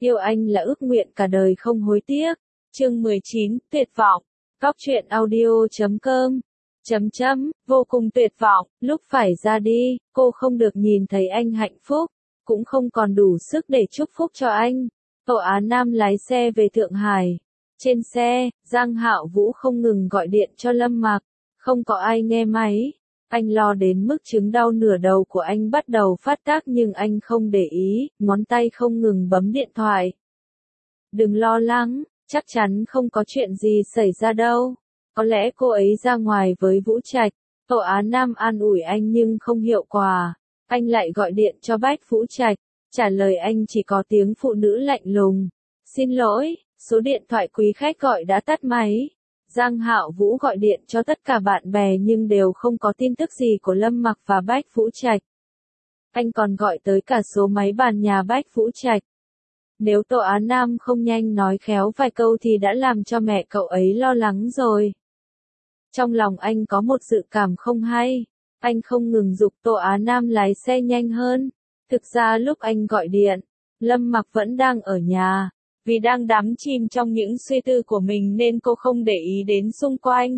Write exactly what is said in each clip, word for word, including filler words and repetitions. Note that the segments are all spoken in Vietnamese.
Yêu anh là ước nguyện cả đời không hối tiếc. Chương mười chín, tuyệt vọng. Góc truyện audio chấm com. Chấm chấm, vô cùng tuyệt vọng, lúc phải ra đi, cô không được nhìn thấy anh hạnh phúc, cũng không còn đủ sức để chúc phúc cho anh. Tô Á Nam lái xe về Thượng Hải. Trên xe, Giang Hạo Vũ không ngừng gọi điện cho Lâm Mặc, không có ai nghe máy. Anh lo đến mức chứng đau nửa đầu của anh bắt đầu phát tác nhưng anh không để ý, ngón tay không ngừng bấm điện thoại. Đừng lo lắng, chắc chắn không có chuyện gì xảy ra đâu. Có lẽ cô ấy ra ngoài với Vũ Trạch. Tô Á Nam an ủi anh nhưng không hiệu quả. Anh lại gọi điện cho Bách Vũ Trạch, trả lời anh chỉ có tiếng phụ nữ lạnh lùng. Xin lỗi, số điện thoại quý khách gọi đã tắt máy. Giang Hạo Vũ gọi điện cho tất cả bạn bè nhưng đều không có tin tức gì của Lâm Mặc và Bách Vũ Trạch. Anh còn gọi tới cả số máy bàn nhà Bách Vũ Trạch. Nếu Tô Á Nam không nhanh nói khéo vài câu thì đã làm cho mẹ cậu ấy lo lắng rồi. Trong lòng anh có một dự cảm không hay. Anh không ngừng giục Tô Á Nam lái xe nhanh hơn. Thực ra lúc anh gọi điện, Lâm Mặc vẫn đang ở nhà. Vì đang đắm chìm trong những suy tư của mình nên cô không để ý đến xung quanh.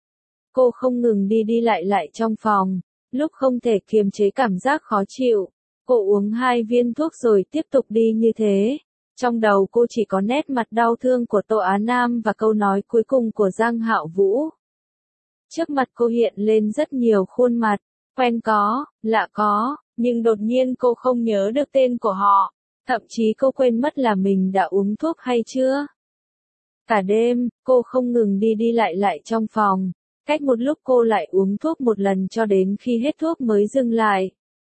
Cô không ngừng đi đi lại lại trong phòng. Lúc không thể kiềm chế cảm giác khó chịu, cô uống hai viên thuốc rồi tiếp tục đi như thế. Trong đầu cô chỉ có nét mặt đau thương của Tô Á Nam và câu nói cuối cùng của Giang Hạo Vũ. Trước mặt cô hiện lên rất nhiều khuôn mặt, quen có, lạ có, nhưng đột nhiên cô không nhớ được tên của họ. Thậm chí cô quên mất là mình đã uống thuốc hay chưa. Cả đêm, cô không ngừng đi đi lại lại trong phòng. Cách một lúc cô lại uống thuốc một lần cho đến khi hết thuốc mới dừng lại.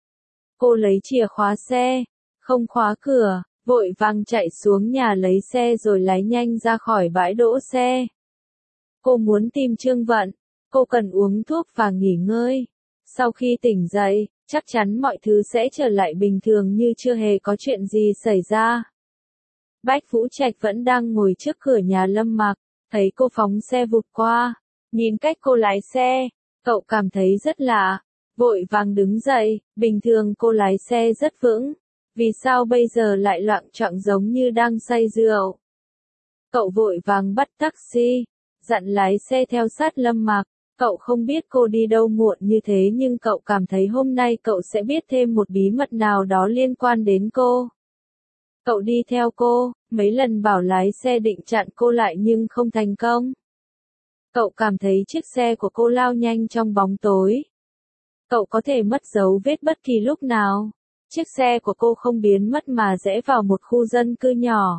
Cô lấy chìa khóa xe, không khóa cửa, vội vàng chạy xuống nhà lấy xe rồi lái nhanh ra khỏi bãi đỗ xe. Cô muốn tìm Trương Vận, cô cần uống thuốc và nghỉ ngơi. Sau khi tỉnh dậy, chắc chắn mọi thứ sẽ trở lại bình thường như chưa hề có chuyện gì xảy ra. Bách Vũ Trạch vẫn đang ngồi trước cửa nhà Lâm Mặc, thấy cô phóng xe vụt qua. Nhìn cách cô lái xe, cậu cảm thấy rất lạ, vội vàng đứng dậy, bình thường cô lái xe rất vững, vì sao bây giờ lại loạng choạng giống như đang say rượu. Cậu vội vàng bắt taxi, dặn lái xe theo sát Lâm Mặc, cậu không biết cô đi đâu muộn như thế nhưng cậu cảm thấy hôm nay cậu sẽ biết thêm một bí mật nào đó liên quan đến cô. Cậu đi theo cô, mấy lần bảo lái xe định chặn cô lại nhưng không thành công. Cậu cảm thấy chiếc xe của cô lao nhanh trong bóng tối. Cậu có thể mất dấu vết bất kỳ lúc nào. Chiếc xe của cô không biến mất mà rẽ vào một khu dân cư nhỏ.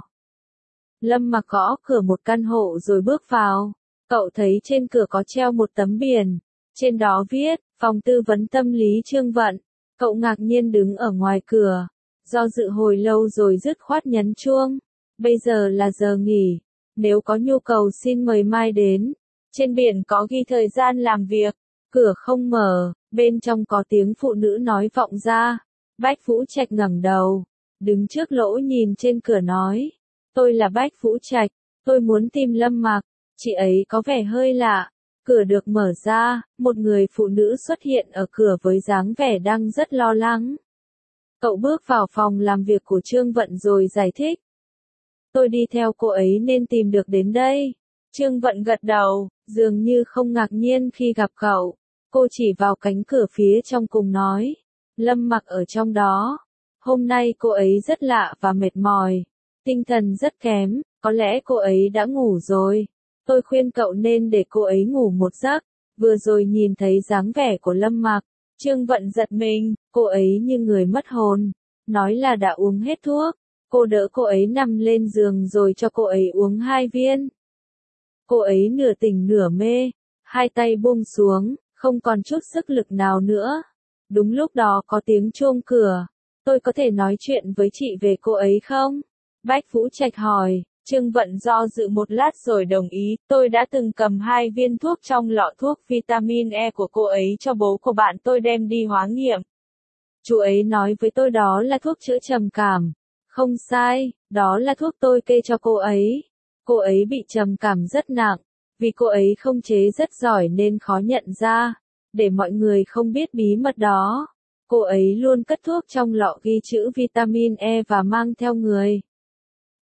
Lâm Mặc gõ cửa một căn hộ rồi bước vào. Cậu thấy trên cửa có treo một tấm biển. Trên đó viết, phòng tư vấn tâm lý Trương Vận. Cậu ngạc nhiên đứng ở ngoài cửa. Do dự hồi lâu rồi dứt khoát nhấn chuông. Bây giờ là giờ nghỉ. Nếu có nhu cầu xin mời mai đến. Trên biển có ghi thời gian làm việc, cửa không mở, bên trong có tiếng phụ nữ nói vọng ra. Bách Vũ Trạch ngẩng đầu, đứng trước lỗ nhìn trên cửa nói, tôi là Bách Vũ Trạch, tôi muốn tìm Lâm Mặc. Chị ấy có vẻ hơi lạ. Cửa được mở ra, một người phụ nữ xuất hiện ở cửa với dáng vẻ đang rất lo lắng. Cậu bước vào phòng làm việc của Trương Vận rồi giải thích. Tôi đi theo cô ấy nên tìm được đến đây. Trương Vận gật đầu, dường như không ngạc nhiên khi gặp cậu. Cô chỉ vào cánh cửa phía trong cùng nói. Lâm Mặc ở trong đó. Hôm nay cô ấy rất lạ và mệt mỏi. Tinh thần rất kém, có lẽ cô ấy đã ngủ rồi. Tôi khuyên cậu nên để cô ấy ngủ một giấc. Vừa rồi nhìn thấy dáng vẻ của Lâm Mặc. Trương Vận giật mình, cô ấy như người mất hồn. Nói là đã uống hết thuốc. Cô đỡ cô ấy nằm lên giường rồi cho cô ấy uống hai viên. Cô ấy nửa tỉnh nửa mê, hai tay buông xuống, không còn chút sức lực nào nữa. Đúng lúc đó có tiếng chuông cửa. Tôi có thể nói chuyện với chị về cô ấy không? Bách Vũ Trạch hỏi. Trương Vận do dự một lát rồi đồng ý. Tôi đã từng cầm hai viên thuốc trong lọ thuốc vitamin E của cô ấy cho bố của bạn tôi đem đi hóa nghiệm. Chú ấy nói với tôi đó là thuốc chữa trầm cảm. Không sai, đó là thuốc tôi kê cho cô ấy. Cô ấy bị trầm cảm rất nặng, vì cô ấy không chế rất giỏi nên khó nhận ra. Để mọi người không biết bí mật đó, cô ấy luôn cất thuốc trong lọ ghi chữ vitamin E và mang theo người.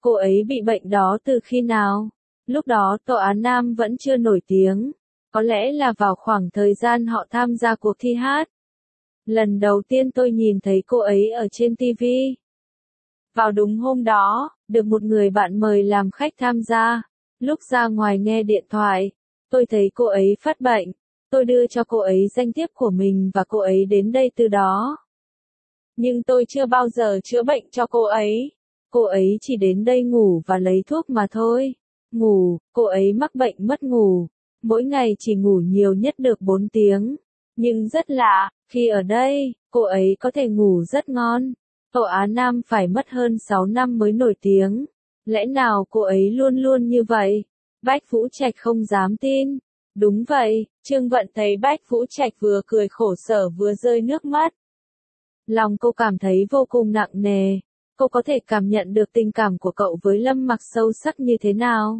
Cô ấy bị bệnh đó từ khi nào? Lúc đó Tô Á Nam vẫn chưa nổi tiếng. Có lẽ là vào khoảng thời gian họ tham gia cuộc thi hát. Lần đầu tiên tôi nhìn thấy cô ấy ở trên ti vi. Vào đúng hôm đó, được một người bạn mời làm khách tham gia. Lúc ra ngoài nghe điện thoại, tôi thấy cô ấy phát bệnh. Tôi đưa cho cô ấy danh thiếp của mình và cô ấy đến đây từ đó. Nhưng tôi chưa bao giờ chữa bệnh cho cô ấy. Cô ấy chỉ đến đây ngủ và lấy thuốc mà thôi. Ngủ, cô ấy mắc bệnh mất ngủ. Mỗi ngày chỉ ngủ nhiều nhất được bốn tiếng. Nhưng rất lạ, khi ở đây, cô ấy có thể ngủ rất ngon. Tô Á Nam phải mất hơn sáu năm mới nổi tiếng. Lẽ nào cô ấy luôn luôn như vậy? Bách Vũ Trạch không dám tin. Đúng vậy, Trương Vận thấy Bách Vũ Trạch vừa cười khổ sở vừa rơi nước mắt. Lòng cô cảm thấy vô cùng nặng nề. Cô có thể cảm nhận được tình cảm của cậu với Lâm Mặc sâu sắc như thế nào.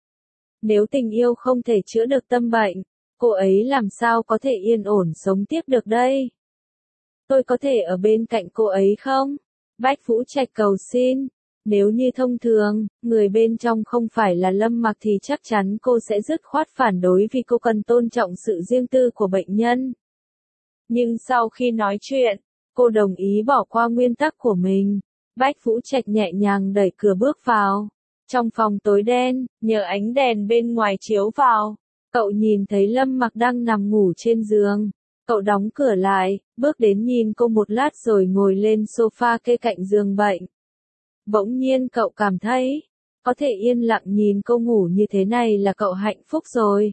Nếu tình yêu không thể chữa được tâm bệnh, cô ấy làm sao có thể yên ổn sống tiếp được đây? Tôi có thể ở bên cạnh cô ấy không? Bách Vũ Trạch cầu xin. Nếu như thông thường, người bên trong không phải là Lâm Mặc thì chắc chắn cô sẽ dứt khoát phản đối vì cô cần tôn trọng sự riêng tư của bệnh nhân. Nhưng sau khi nói chuyện, cô đồng ý bỏ qua nguyên tắc của mình. Bách Vũ Trạch nhẹ nhàng đẩy cửa bước vào. Trong phòng tối đen, nhờ ánh đèn bên ngoài chiếu vào, cậu nhìn thấy Lâm Mặc đang nằm ngủ trên giường. Cậu đóng cửa lại, bước đến nhìn cô một lát rồi ngồi lên sofa kê cạnh giường bệnh. Bỗng nhiên cậu cảm thấy, có thể yên lặng nhìn cô ngủ như thế này là cậu hạnh phúc rồi.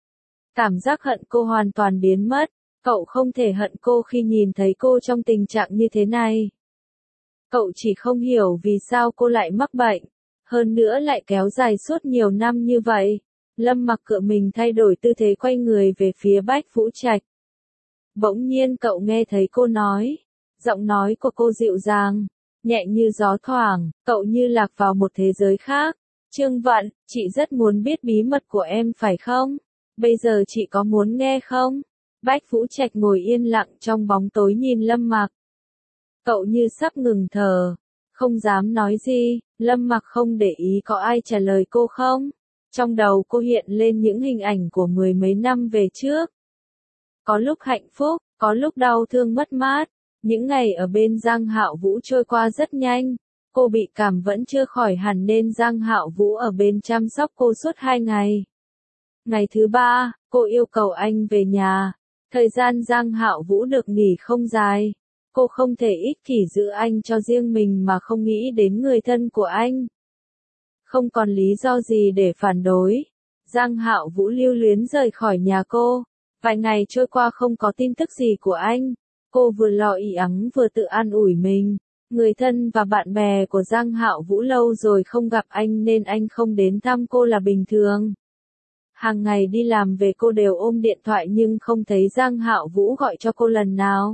Cảm giác hận cô hoàn toàn biến mất, cậu không thể hận cô khi nhìn thấy cô trong tình trạng như thế này. Cậu chỉ không hiểu vì sao cô lại mắc bệnh, hơn nữa lại kéo dài suốt nhiều năm như vậy. Lâm Mặc cựa mình thay đổi tư thế quay người về phía Bách Vũ Trạch. Bỗng nhiên cậu nghe thấy cô nói, giọng nói của cô dịu dàng, nhẹ như gió thoảng, cậu như lạc vào một thế giới khác. Trương Vận, chị rất muốn biết bí mật của em phải không? Bây giờ chị có muốn nghe không? Bách Vũ Trạch ngồi yên lặng trong bóng tối nhìn Lâm Mặc. Cậu như sắp ngừng thở, không dám nói gì. Lâm Mặc không để ý có ai trả lời cô không. Trong đầu cô hiện lên những hình ảnh của mười mấy năm về trước. Có lúc hạnh phúc, có lúc đau thương mất mát. Những ngày ở bên Giang Hạo Vũ trôi qua rất nhanh. Cô bị cảm vẫn chưa khỏi hẳn nên Giang Hạo Vũ ở bên chăm sóc cô suốt hai ngày. Ngày thứ ba, cô yêu cầu anh về nhà. Thời gian Giang Hạo Vũ được nghỉ không dài. Cô không thể ích kỷ giữ anh cho riêng mình mà không nghĩ đến người thân của anh. Không còn lý do gì để phản đối. Giang Hạo Vũ lưu luyến rời khỏi nhà cô. Vài ngày trôi qua không có tin tức gì của anh. Cô vừa lo ì ắng vừa tự an ủi mình. Người thân và bạn bè của Giang Hạo Vũ lâu rồi không gặp anh nên anh không đến thăm cô là bình thường. Hàng ngày đi làm về cô đều ôm điện thoại nhưng không thấy Giang Hạo Vũ gọi cho cô lần nào.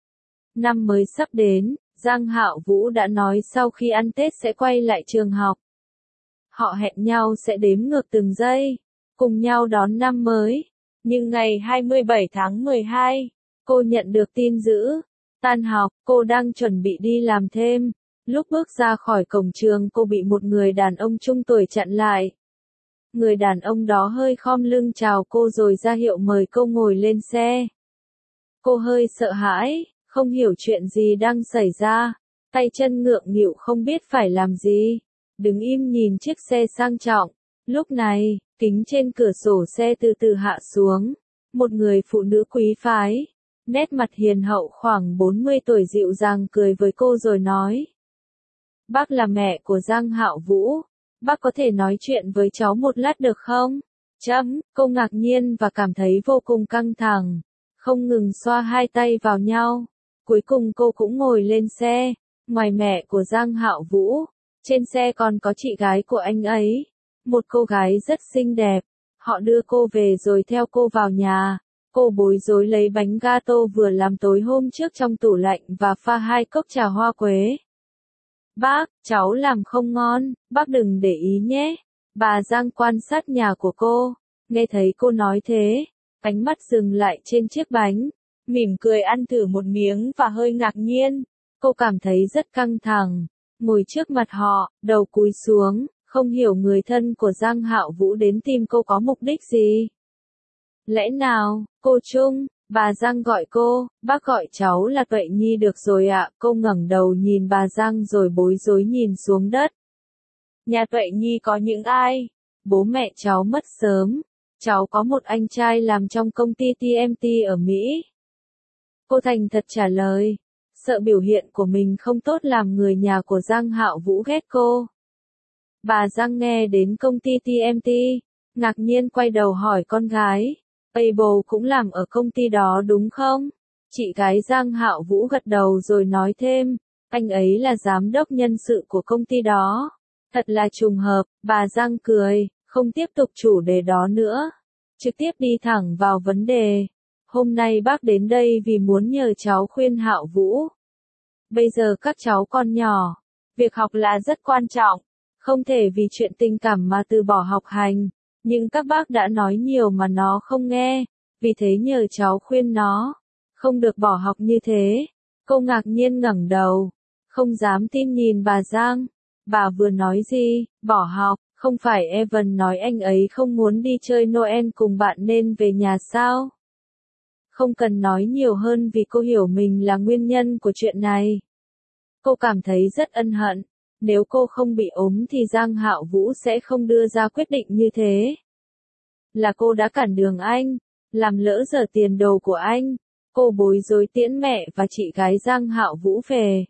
Năm mới sắp đến, Giang Hạo Vũ đã nói sau khi ăn Tết sẽ quay lại trường học. Họ hẹn nhau sẽ đếm ngược từng giây, cùng nhau đón năm mới. Nhưng ngày hai mươi bảy tháng mười hai, cô nhận được tin dữ. Tan học, cô đang chuẩn bị đi làm thêm. Lúc bước ra khỏi cổng trường cô bị một người đàn ông trung tuổi chặn lại. Người đàn ông đó hơi khom lưng chào cô rồi ra hiệu mời cô ngồi lên xe. Cô hơi sợ hãi, không hiểu chuyện gì đang xảy ra. Tay chân ngượng nghịu không biết phải làm gì. Đứng im nhìn chiếc xe sang trọng. Lúc này, kính trên cửa sổ xe từ từ hạ xuống. Một người phụ nữ quý phái. Nét mặt hiền hậu khoảng bốn mươi tuổi dịu dàng cười với cô rồi nói. Bác là mẹ của Giang Hạo Vũ. Bác có thể nói chuyện với cháu một lát được không? Chấm, cô ngạc nhiên và cảm thấy vô cùng căng thẳng. Không ngừng xoa hai tay vào nhau. Cuối cùng cô cũng ngồi lên xe. Ngoài mẹ của Giang Hạo Vũ, trên xe còn có chị gái của anh ấy. Một cô gái rất xinh đẹp. Họ đưa cô về rồi theo cô vào nhà. Cô bối rối lấy bánh gato vừa làm tối hôm trước trong tủ lạnh và pha hai cốc trà hoa quế. Bác, cháu làm không ngon, bác đừng để ý nhé. Bà Giang quan sát nhà của cô. Nghe thấy cô nói thế, ánh mắt dừng lại trên chiếc bánh. Mỉm cười ăn thử một miếng và hơi ngạc nhiên. Cô cảm thấy rất căng thẳng. ngồi trước mặt họ, đầu cúi xuống, không hiểu người thân của Giang Hạo Vũ đến tìm cô có mục đích gì. Lẽ nào, cô Trung, bà Giang gọi cô, bác gọi cháu là Tuệ Nhi được rồi ạ, cô ngẩng đầu nhìn bà Giang rồi bối rối nhìn xuống đất. Nhà Tuệ Nhi có những ai? Bố mẹ cháu mất sớm, cháu có một anh trai làm trong công ty tê em tê ở Mỹ. Cô thành thật trả lời, sợ biểu hiện của mình không tốt làm người nhà của Giang Hạo Vũ ghét cô. Bà Giang nghe đến công ty tê em tê, ngạc nhiên quay đầu hỏi con gái, Abel cũng làm ở công ty đó đúng không? Chị gái Giang Hạo Vũ gật đầu rồi nói thêm, anh ấy là giám đốc nhân sự của công ty đó. Thật là trùng hợp, bà Giang cười, không tiếp tục chủ đề đó nữa. Trực tiếp đi thẳng vào vấn đề. Hôm nay bác đến đây vì muốn nhờ cháu khuyên Hạo Vũ. Bây giờ các cháu còn nhỏ, việc học là rất quan trọng, không thể vì chuyện tình cảm mà từ bỏ học hành. Nhưng các bác đã nói nhiều mà nó không nghe, vì thế nhờ cháu khuyên nó, không được bỏ học như thế. Cô ngạc nhiên ngẩng đầu, không dám tin nhìn bà Giang. Bà vừa nói gì, bỏ học, không phải Evan nói anh ấy không muốn đi chơi Noel cùng bạn nên về nhà sao? Không cần nói nhiều hơn vì cô hiểu mình là nguyên nhân của chuyện này. Cô cảm thấy rất ân hận. Nếu cô không bị ốm thì Giang Hạo Vũ sẽ không đưa ra quyết định như thế. Là cô đã cản đường anh, làm lỡ giờ tiền đồ của anh. Cô bối rối tiễn mẹ và chị gái Giang Hạo Vũ về.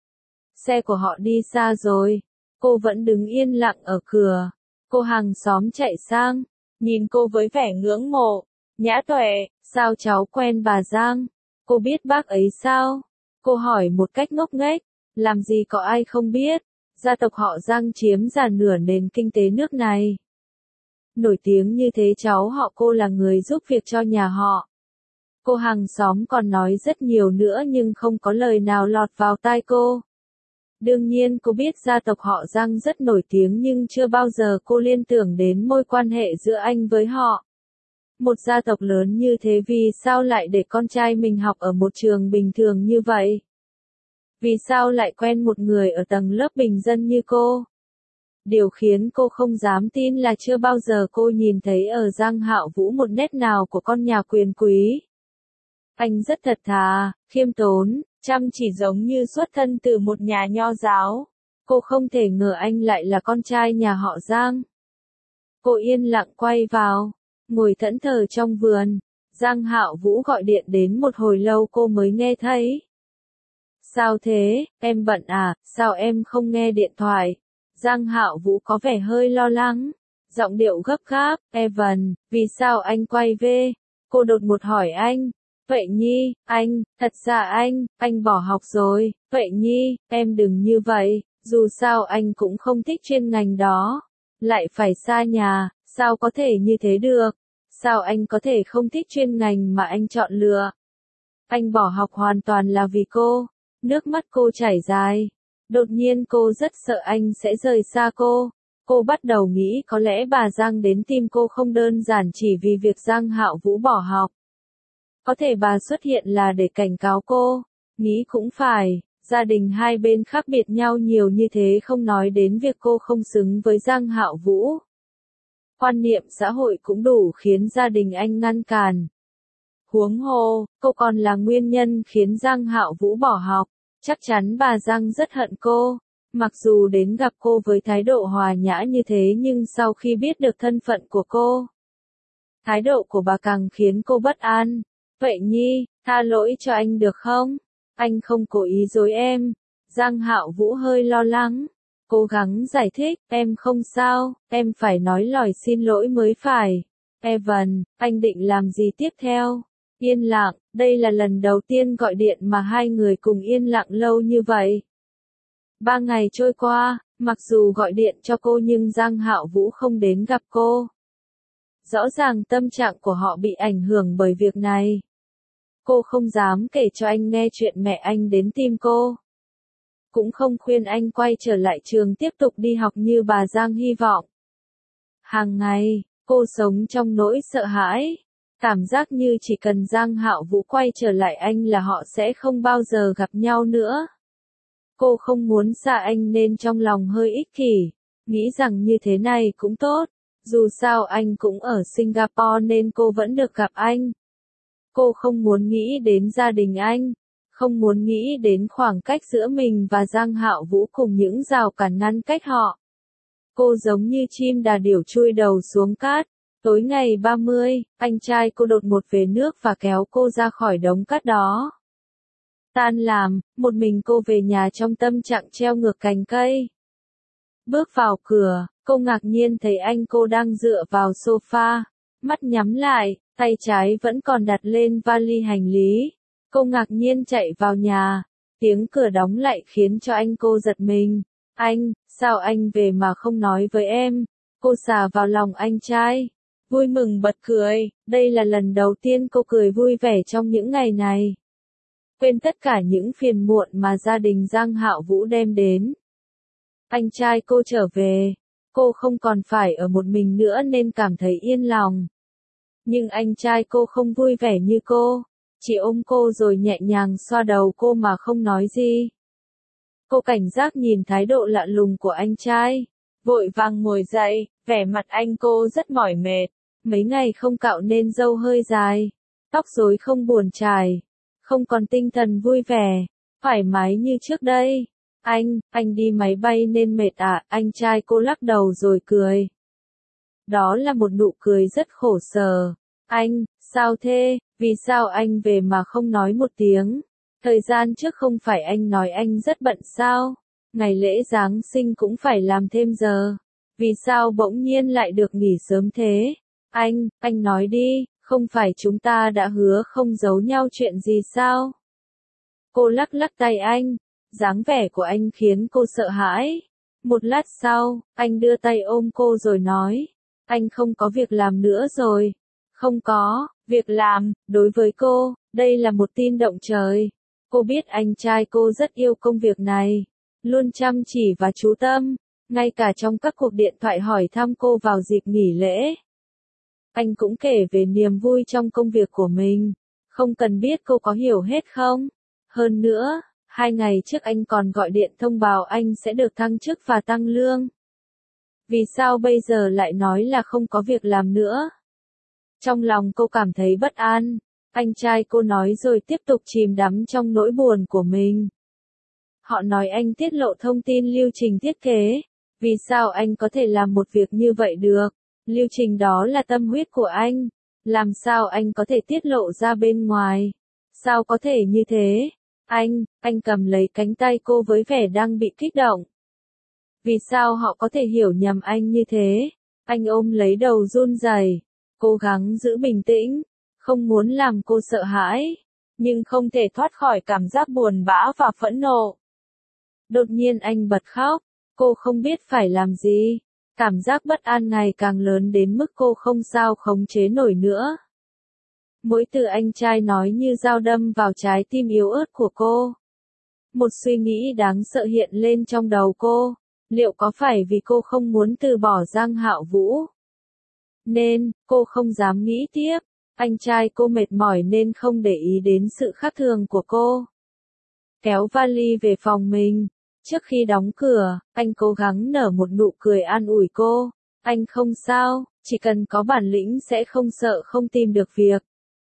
Xe của họ đi xa rồi. Cô vẫn đứng yên lặng ở cửa. Cô hàng xóm chạy sang, nhìn cô với vẻ ngưỡng mộ. Nhã Tuệ, sao cháu quen bà Giang? Cô biết bác ấy sao? Cô hỏi một cách ngốc nghếch. Làm gì có ai không biết? Gia tộc họ Giang chiếm già nửa nền kinh tế nước này. Nổi tiếng như thế cháu họ cô là người giúp việc cho nhà họ. Cô hàng xóm còn nói rất nhiều nữa nhưng không có lời nào lọt vào tai cô. Đương nhiên cô biết gia tộc họ Giang rất nổi tiếng nhưng chưa bao giờ cô liên tưởng đến mối quan hệ giữa anh với họ. Một gia tộc lớn như thế vì sao lại để con trai mình học ở một trường bình thường như vậy? Vì sao lại quen một người ở tầng lớp bình dân như cô? Điều khiến cô không dám tin là chưa bao giờ cô nhìn thấy ở Giang Hạo Vũ một nét nào của con nhà quyền quý. Anh rất thật thà, khiêm tốn, chăm chỉ giống như xuất thân từ một nhà nho giáo. Cô không thể ngờ anh lại là con trai nhà họ Giang. Cô yên lặng quay vào, ngồi thẫn thờ trong vườn. Giang Hạo Vũ gọi điện đến một hồi lâu cô mới nghe thấy. Sao thế, em bận à, sao em không nghe điện thoại? Giang Hạo Vũ có vẻ hơi lo lắng, giọng điệu gấp gáp, Evan, vì sao anh quay về? Cô đột ngột hỏi anh. Vậy Nhi, anh, thật ra anh, anh bỏ học rồi. Vậy Nhi, em đừng như vậy, dù sao anh cũng không thích chuyên ngành đó. Lại phải xa nhà, sao có thể như thế được? Sao anh có thể không thích chuyên ngành mà anh chọn lựa? Anh bỏ học hoàn toàn là vì cô. Nước mắt cô chảy dài. Đột nhiên cô rất sợ anh sẽ rời xa cô. Cô bắt đầu nghĩ có lẽ bà Giang đến tìm cô không đơn giản chỉ vì việc Giang Hạo Vũ bỏ học. Có thể bà xuất hiện là để cảnh cáo cô. Nghĩ cũng phải, gia đình hai bên khác biệt nhau nhiều như thế không nói đến việc cô không xứng với Giang Hạo Vũ. Quan niệm xã hội cũng đủ khiến gia đình anh ngăn cản. Huống hồ, cô còn là nguyên nhân khiến Giang Hạo Vũ bỏ học. Chắc chắn bà Giang rất hận cô. Mặc dù đến gặp cô với thái độ hòa nhã như thế nhưng sau khi biết được thân phận của cô, thái độ của bà càng khiến cô bất an. Vậy Nhi, tha lỗi cho anh được không? Anh không cố ý dối em. Giang Hạo Vũ hơi lo lắng. Cố gắng giải thích, em không sao, em phải nói lời xin lỗi mới phải. Evan, anh định làm gì tiếp theo? Yên lặng, đây là lần đầu tiên gọi điện mà hai người cùng yên lặng lâu như vậy. Ba ngày trôi qua, mặc dù gọi điện cho cô nhưng Giang Hạo Vũ không đến gặp cô. Rõ ràng tâm trạng của họ bị ảnh hưởng bởi việc này. Cô không dám kể cho anh nghe chuyện mẹ anh đến tìm cô. Cũng không khuyên anh quay trở lại trường tiếp tục đi học như bà Giang hy vọng. Hàng ngày, cô sống trong nỗi sợ hãi. Cảm giác như chỉ cần Giang Hạo Vũ quay trở lại anh là họ sẽ không bao giờ gặp nhau nữa. Cô không muốn xa anh nên trong lòng hơi ích kỷ, nghĩ rằng như thế này cũng tốt. Dù sao anh cũng ở Singapore nên cô vẫn được gặp anh. Cô không muốn nghĩ đến gia đình anh, không muốn nghĩ đến khoảng cách giữa mình và Giang Hạo Vũ cùng những rào cản ngăn cách họ. Cô giống như chim đà điểu chui đầu xuống cát. Tối ngày ba mươi, anh trai cô đột ngột về nước và kéo cô ra khỏi đống cát đó. Tan làm, một mình cô về nhà trong tâm trạng treo ngược cành cây. Bước vào cửa, cô ngạc nhiên thấy anh cô đang dựa vào sofa, mắt nhắm lại, tay trái vẫn còn đặt lên vali hành lý. Cô ngạc nhiên chạy vào nhà, tiếng cửa đóng lại khiến cho anh cô giật mình. Anh, sao anh về mà không nói với em? Cô xà vào lòng anh trai, vui mừng bật cười, đây là lần đầu tiên cô cười vui vẻ trong những ngày này. Quên tất cả những phiền muộn mà gia đình Giang Hạo Vũ đem đến. Anh trai cô trở về, cô không còn phải ở một mình nữa nên cảm thấy yên lòng. Nhưng anh trai cô không vui vẻ như cô, chỉ ôm cô rồi nhẹ nhàng xoa đầu cô mà không nói gì. Cô cảnh giác nhìn thái độ lạ lùng của anh trai, vội vàng ngồi dậy, vẻ mặt anh cô rất mỏi mệt, mấy ngày không cạo nên râu hơi dài, tóc rối không buồn chải, không còn tinh thần vui vẻ, thoải mái như trước đây. Anh, anh đi máy bay nên mệt à? Anh trai cô lắc đầu rồi cười. Đó là một nụ cười rất khổ sở. Anh, sao thế, vì sao anh về mà không nói một tiếng? Thời gian trước không phải anh nói anh rất bận sao? Ngày lễ Giáng sinh cũng phải làm thêm giờ. Vì sao bỗng nhiên lại được nghỉ sớm thế? Anh, anh nói đi, không phải chúng ta đã hứa không giấu nhau chuyện gì sao? Cô lắc lắc tay anh, dáng vẻ của anh khiến cô sợ hãi. Một lát sau, anh đưa tay ôm cô rồi nói, anh không có việc làm nữa rồi. Không có, việc làm, đối với cô, đây là một tin động trời. Cô biết anh trai cô rất yêu công việc này, luôn chăm chỉ và chú tâm, ngay cả trong các cuộc điện thoại hỏi thăm cô vào dịp nghỉ lễ. Anh cũng kể về niềm vui trong công việc của mình, không cần biết cô có hiểu hết không. Hơn nữa, hai ngày trước anh còn gọi điện thông báo anh sẽ được thăng chức và tăng lương. Vì sao bây giờ lại nói là không có việc làm nữa? Trong lòng cô cảm thấy bất an. Anh trai cô nói rồi tiếp tục chìm đắm trong nỗi buồn của mình. Họ nói anh tiết lộ thông tin lưu trình thiết kế. Vì sao anh có thể làm một việc như vậy được? Lưu trình đó là tâm huyết của anh. Làm sao anh có thể tiết lộ ra bên ngoài? Sao có thể như thế? Anh, anh cầm lấy cánh tay cô với vẻ đang bị kích động. Vì sao họ có thể hiểu nhầm anh như thế? Anh ôm lấy đầu run rẩy, cố gắng giữ bình tĩnh, không muốn làm cô sợ hãi, nhưng không thể thoát khỏi cảm giác buồn bã và phẫn nộ. Đột nhiên anh bật khóc, cô không biết phải làm gì, cảm giác bất an ngày càng lớn đến mức cô không sao khống chế nổi nữa. Mỗi từ anh trai nói như dao đâm vào trái tim yếu ớt của cô. Một suy nghĩ đáng sợ hiện lên trong đầu cô, liệu có phải vì cô không muốn từ bỏ Giang Hạo Vũ? Nên, cô không dám nghĩ tiếp, anh trai cô mệt mỏi nên không để ý đến sự khác thường của cô. Kéo vali về phòng mình, trước khi đóng cửa, anh cố gắng nở một nụ cười an ủi cô, anh không sao, chỉ cần có bản lĩnh sẽ không sợ không tìm được việc.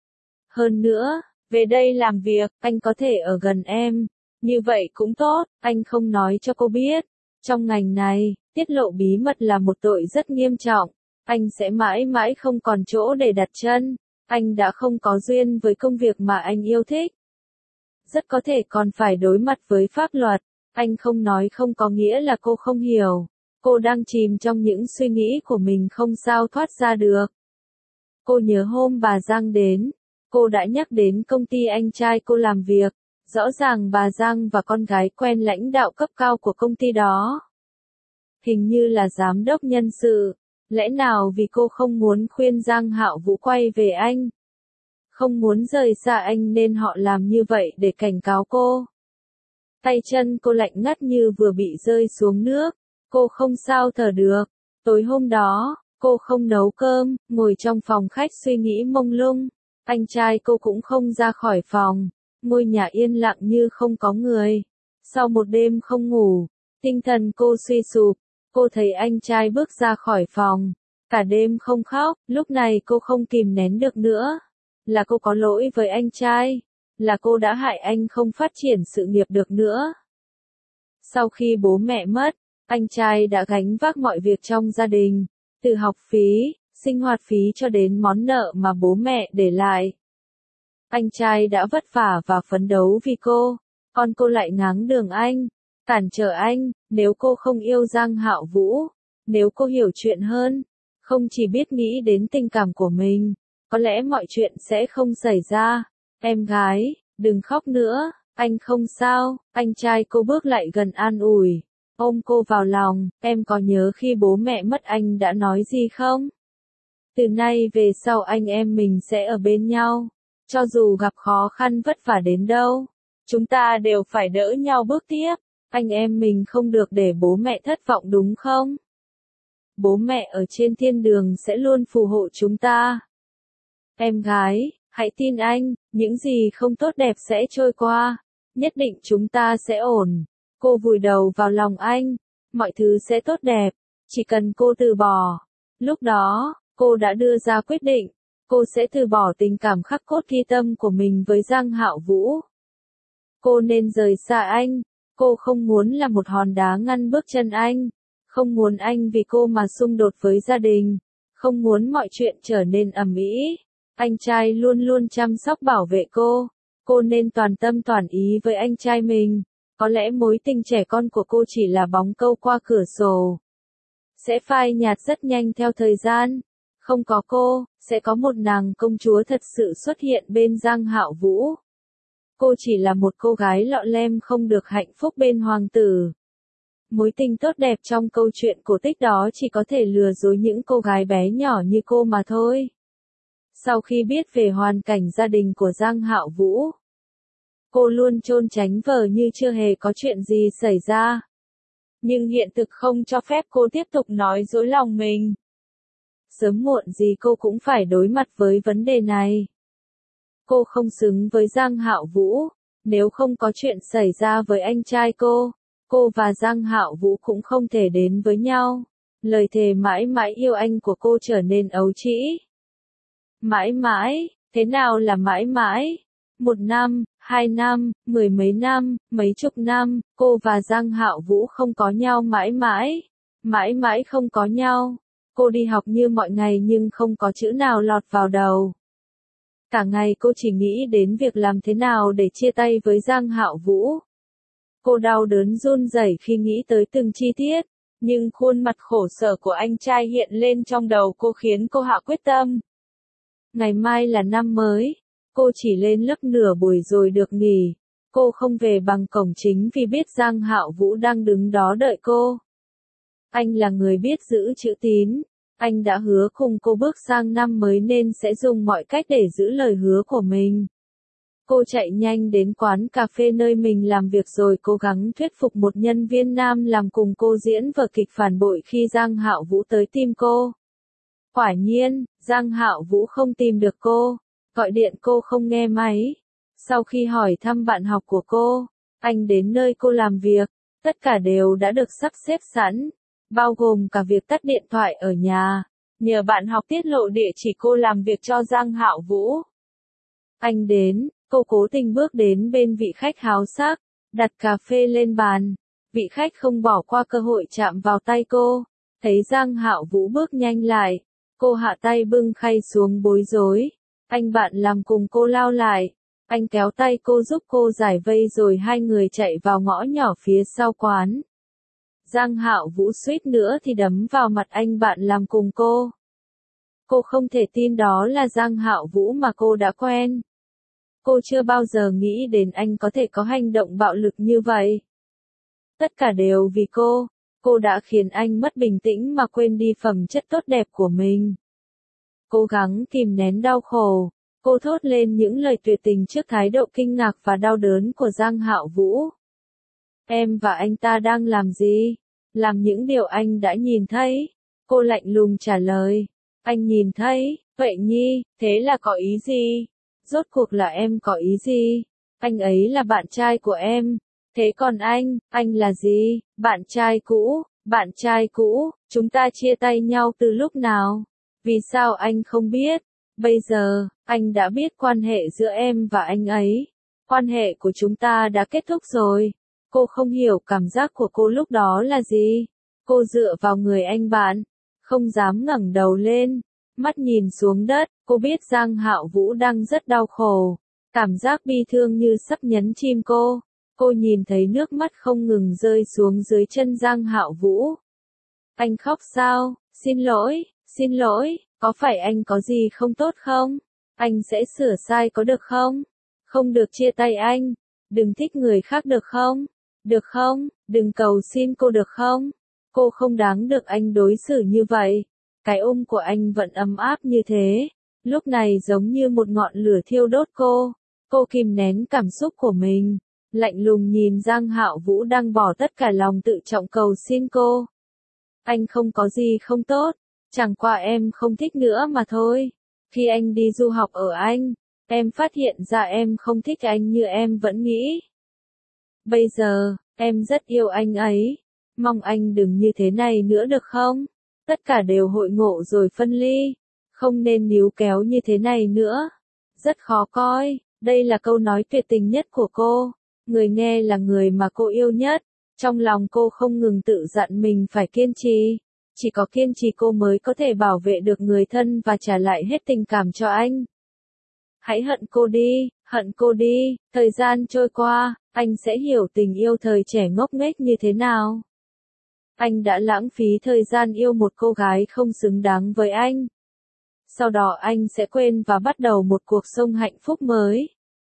Hơn nữa, về đây làm việc, anh có thể ở gần em, như vậy cũng tốt, anh không nói cho cô biết. Trong ngành này, tiết lộ bí mật là một tội rất nghiêm trọng, anh sẽ mãi mãi không còn chỗ để đặt chân, anh đã không có duyên với công việc mà anh yêu thích. Rất có thể còn phải đối mặt với pháp luật, anh không nói không có nghĩa là cô không hiểu, cô đang chìm trong những suy nghĩ của mình không sao thoát ra được. Cô nhớ hôm bà Giang đến, cô đã nhắc đến công ty anh trai cô làm việc, rõ ràng bà Giang và con gái quen lãnh đạo cấp cao của công ty đó. Hình như là giám đốc nhân sự, lẽ nào vì cô không muốn khuyên Giang Hạo Vũ quay về anh? Không muốn rời xa anh nên họ làm như vậy để cảnh cáo cô. Tay chân cô lạnh ngắt như vừa bị rơi xuống nước, cô không sao thở được. Tối hôm đó, cô không nấu cơm, ngồi trong phòng khách suy nghĩ mông lung. Anh trai cô cũng không ra khỏi phòng, ngôi nhà yên lặng như không có người. Sau một đêm không ngủ, tinh thần cô suy sụp, cô thấy anh trai bước ra khỏi phòng. Cả đêm không khóc, lúc này cô không kìm nén được nữa. Là cô có lỗi với anh trai. Là cô đã hại anh không phát triển sự nghiệp được nữa. Sau khi bố mẹ mất, anh trai đã gánh vác mọi việc trong gia đình. Từ học phí, sinh hoạt phí cho đến món nợ mà bố mẹ để lại. Anh trai đã vất vả và phấn đấu vì cô. Còn cô lại ngáng đường anh, cản trở anh. Nếu cô không yêu Giang Hạo Vũ, nếu cô hiểu chuyện hơn, không chỉ biết nghĩ đến tình cảm của mình, có lẽ mọi chuyện sẽ không xảy ra. Em gái, đừng khóc nữa, anh không sao. Anh trai cô bước lại gần an ủi, ôm cô vào lòng. Em có nhớ khi bố mẹ mất anh đã nói gì không? Từ nay về sau anh em mình sẽ ở bên nhau. Cho dù gặp khó khăn vất vả đến đâu, chúng ta đều phải đỡ nhau bước tiếp. Anh em mình không được để bố mẹ thất vọng đúng không? Bố mẹ ở trên thiên đường sẽ luôn phù hộ chúng ta. Em gái, hãy tin anh, những gì không tốt đẹp sẽ trôi qua. Nhất định chúng ta sẽ ổn. Cô vùi đầu vào lòng anh. Mọi thứ sẽ tốt đẹp. Chỉ cần cô từ bỏ. Lúc đó, cô đã đưa ra quyết định. Cô sẽ từ bỏ tình cảm khắc cốt ghi tâm của mình với Giang Hạo Vũ. Cô nên rời xa anh. Cô không muốn là một hòn đá ngăn bước chân anh. Không muốn anh vì cô mà xung đột với gia đình. Không muốn mọi chuyện trở nên ầm ĩ. Anh trai luôn luôn chăm sóc bảo vệ cô. Cô nên toàn tâm toàn ý với anh trai mình. Có lẽ mối tình trẻ con của cô chỉ là bóng câu qua cửa sổ. Sẽ phai nhạt rất nhanh theo thời gian. Không có cô, sẽ có một nàng công chúa thật sự xuất hiện bên Giang Hạo Vũ. Cô chỉ là một cô gái lọ lem không được hạnh phúc bên hoàng tử. Mối tình tốt đẹp trong câu chuyện cổ tích đó chỉ có thể lừa dối những cô gái bé nhỏ như cô mà thôi. Sau khi biết về hoàn cảnh gia đình của Giang Hạo Vũ, cô luôn trôn tránh vờ như chưa hề có chuyện gì xảy ra. Nhưng hiện thực không cho phép cô tiếp tục nói dối lòng mình. Sớm muộn gì cô cũng phải đối mặt với vấn đề này. Cô không xứng với Giang Hạo Vũ. Nếu không có chuyện xảy ra với anh trai cô, cô và Giang Hạo Vũ cũng không thể đến với nhau. Lời thề mãi mãi yêu anh của cô trở nên ấu trĩ. Mãi mãi, thế nào là mãi mãi? Một năm, hai năm, mười mấy năm, mấy chục năm, cô và Giang Hạo Vũ không có nhau mãi mãi. Mãi mãi không có nhau. Cô đi học như mọi ngày nhưng không có chữ nào lọt vào đầu. Cả ngày cô chỉ nghĩ đến việc làm thế nào để chia tay với Giang Hạo Vũ. Cô đau đớn run rẩy khi nghĩ tới từng chi tiết, nhưng khuôn mặt khổ sở của anh trai hiện lên trong đầu cô khiến cô hạ quyết tâm. Ngày mai là năm mới, cô chỉ lên lớp nửa buổi rồi được nghỉ. Cô không về bằng cổng chính vì biết Giang Hạo Vũ đang đứng đó đợi cô. Anh là người biết giữ chữ tín. Anh đã hứa cùng cô bước sang năm mới nên sẽ dùng mọi cách để giữ lời hứa của mình. Cô chạy nhanh đến quán cà phê nơi mình làm việc rồi cố gắng thuyết phục một nhân viên nam làm cùng cô diễn vở kịch phản bội khi Giang Hạo Vũ tới tìm cô. Quả nhiên, Giang Hạo Vũ không tìm được cô, gọi điện cô không nghe máy. Sau khi hỏi thăm bạn học của cô, anh đến nơi cô làm việc, tất cả đều đã được sắp xếp sẵn, bao gồm cả việc tắt điện thoại ở nhà. Nhờ bạn học tiết lộ địa chỉ cô làm việc cho Giang Hạo Vũ. Anh đến, cô cố tình bước đến bên vị khách háo sắc, đặt cà phê lên bàn. Vị khách không bỏ qua cơ hội chạm vào tay cô, thấy Giang Hạo Vũ bước nhanh lại. Cô hạ tay bưng khay xuống bối rối. Anh bạn làm cùng cô lao lại. Anh kéo tay cô giúp cô giải vây rồi hai người chạy vào ngõ nhỏ phía sau quán. Giang Hạo Vũ suýt nữa thì đấm vào mặt anh bạn làm cùng cô. Cô không thể tin đó là Giang Hạo Vũ mà cô đã quen. Cô chưa bao giờ nghĩ đến anh có thể có hành động bạo lực như vậy. Tất cả đều vì cô. Cô đã khiến anh mất bình tĩnh mà quên đi phẩm chất tốt đẹp của mình. Cố gắng kìm nén đau khổ. Cô thốt lên những lời tuyệt tình trước thái độ kinh ngạc và đau đớn của Giang Hạo Vũ. Em và anh ta đang làm gì? Làm những điều anh đã nhìn thấy. Cô lạnh lùng trả lời. Anh nhìn thấy, vậy Nhi, thế là có ý gì? Rốt cuộc là em có ý gì? Anh ấy là bạn trai của em. Thế còn anh, anh là gì? Bạn trai cũ, bạn trai cũ, chúng ta chia tay nhau từ lúc nào? Vì sao anh không biết? Bây giờ, anh đã biết quan hệ giữa em và anh ấy. Quan hệ của chúng ta đã kết thúc rồi. Cô không hiểu cảm giác của cô lúc đó là gì. Cô dựa vào người anh bạn, không dám ngẩng đầu lên, mắt nhìn xuống đất. Cô biết Giang Hạo Vũ đang rất đau khổ, cảm giác bi thương như sắp nhấn chìm cô. Cô nhìn thấy nước mắt không ngừng rơi xuống dưới chân Giang Hạo Vũ. Anh khóc sao? Xin lỗi, xin lỗi, có phải anh có gì không tốt không? Anh sẽ sửa sai có được không? Không được chia tay anh, đừng thích người khác được không? Được không? Đừng cầu xin cô được không? Cô không đáng được anh đối xử như vậy. Cái ôm của anh vẫn ấm áp như thế, lúc này giống như một ngọn lửa thiêu đốt cô. Cô kìm nén cảm xúc của mình, lạnh lùng nhìn Giang Hạo Vũ đang bỏ tất cả lòng tự trọng cầu xin cô. Anh không có gì không tốt, chẳng qua em không thích nữa mà thôi. Khi anh đi du học ở Anh, em phát hiện ra em không thích anh như em vẫn nghĩ. Bây giờ, em rất yêu anh ấy, mong anh đừng như thế này nữa được không? Tất cả đều hội ngộ rồi phân ly, không nên níu kéo như thế này nữa. Rất khó coi, đây là câu nói tuyệt tình nhất của cô. Người nghe là người mà cô yêu nhất. Trong lòng cô không ngừng tự dặn mình phải kiên trì. Chỉ có kiên trì cô mới có thể bảo vệ được người thân và trả lại hết tình cảm cho anh. Hãy hận cô đi, hận cô đi, thời gian trôi qua, anh sẽ hiểu tình yêu thời trẻ ngốc nghếch như thế nào. Anh đã lãng phí thời gian yêu một cô gái không xứng đáng với anh. Sau đó anh sẽ quên và bắt đầu một cuộc sống hạnh phúc mới.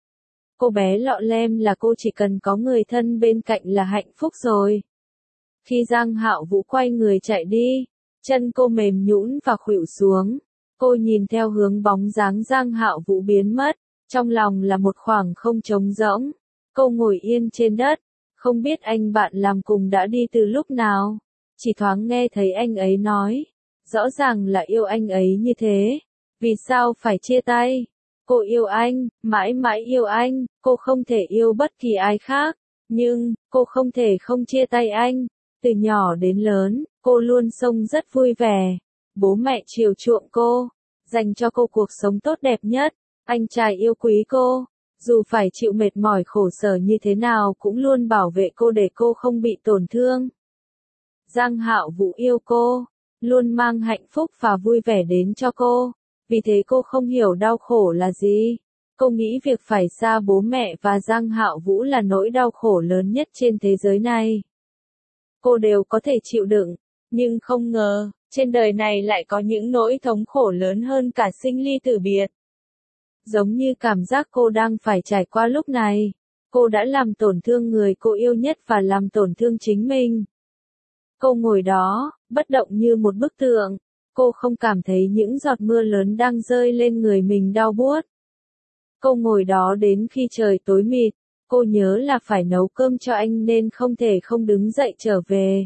Cô bé lọ lem là cô chỉ cần có người thân bên cạnh là hạnh phúc rồi. Khi Giang Hạo Vũ quay người chạy đi, chân cô mềm nhũn và khuỵu xuống. Cô nhìn theo hướng bóng dáng Giang Hạo Vũ biến mất, trong lòng là một khoảng không trống rỗng. Cô ngồi yên trên đất, không biết anh bạn làm cùng đã đi từ lúc nào. Chỉ thoáng nghe thấy anh ấy nói, rõ ràng là yêu anh ấy như thế. Vì sao phải chia tay? Cô yêu anh, mãi mãi yêu anh, cô không thể yêu bất kỳ ai khác. Nhưng, cô không thể không chia tay anh. Từ nhỏ đến lớn, cô luôn sống rất vui vẻ. Bố mẹ chiều chuộng cô, dành cho cô cuộc sống tốt đẹp nhất. Anh trai yêu quý cô, dù phải chịu mệt mỏi khổ sở như thế nào cũng luôn bảo vệ cô để cô không bị tổn thương. Giang Hạo Vũ yêu cô, luôn mang hạnh phúc và vui vẻ đến cho cô. Vì thế cô không hiểu đau khổ là gì. Cô nghĩ việc phải xa bố mẹ và Giang Hạo Vũ là nỗi đau khổ lớn nhất trên thế giới này. Cô đều có thể chịu đựng, nhưng không ngờ, trên đời này lại có những nỗi thống khổ lớn hơn cả sinh ly tử biệt. Giống như cảm giác cô đang phải trải qua lúc này. Cô đã làm tổn thương người cô yêu nhất và làm tổn thương chính mình. Cô ngồi đó, bất động như một bức tượng. Cô không cảm thấy những giọt mưa lớn đang rơi lên người mình đau buốt. Cô ngồi đó đến khi trời tối mịt. Cô nhớ là phải nấu cơm cho anh nên không thể không đứng dậy trở về.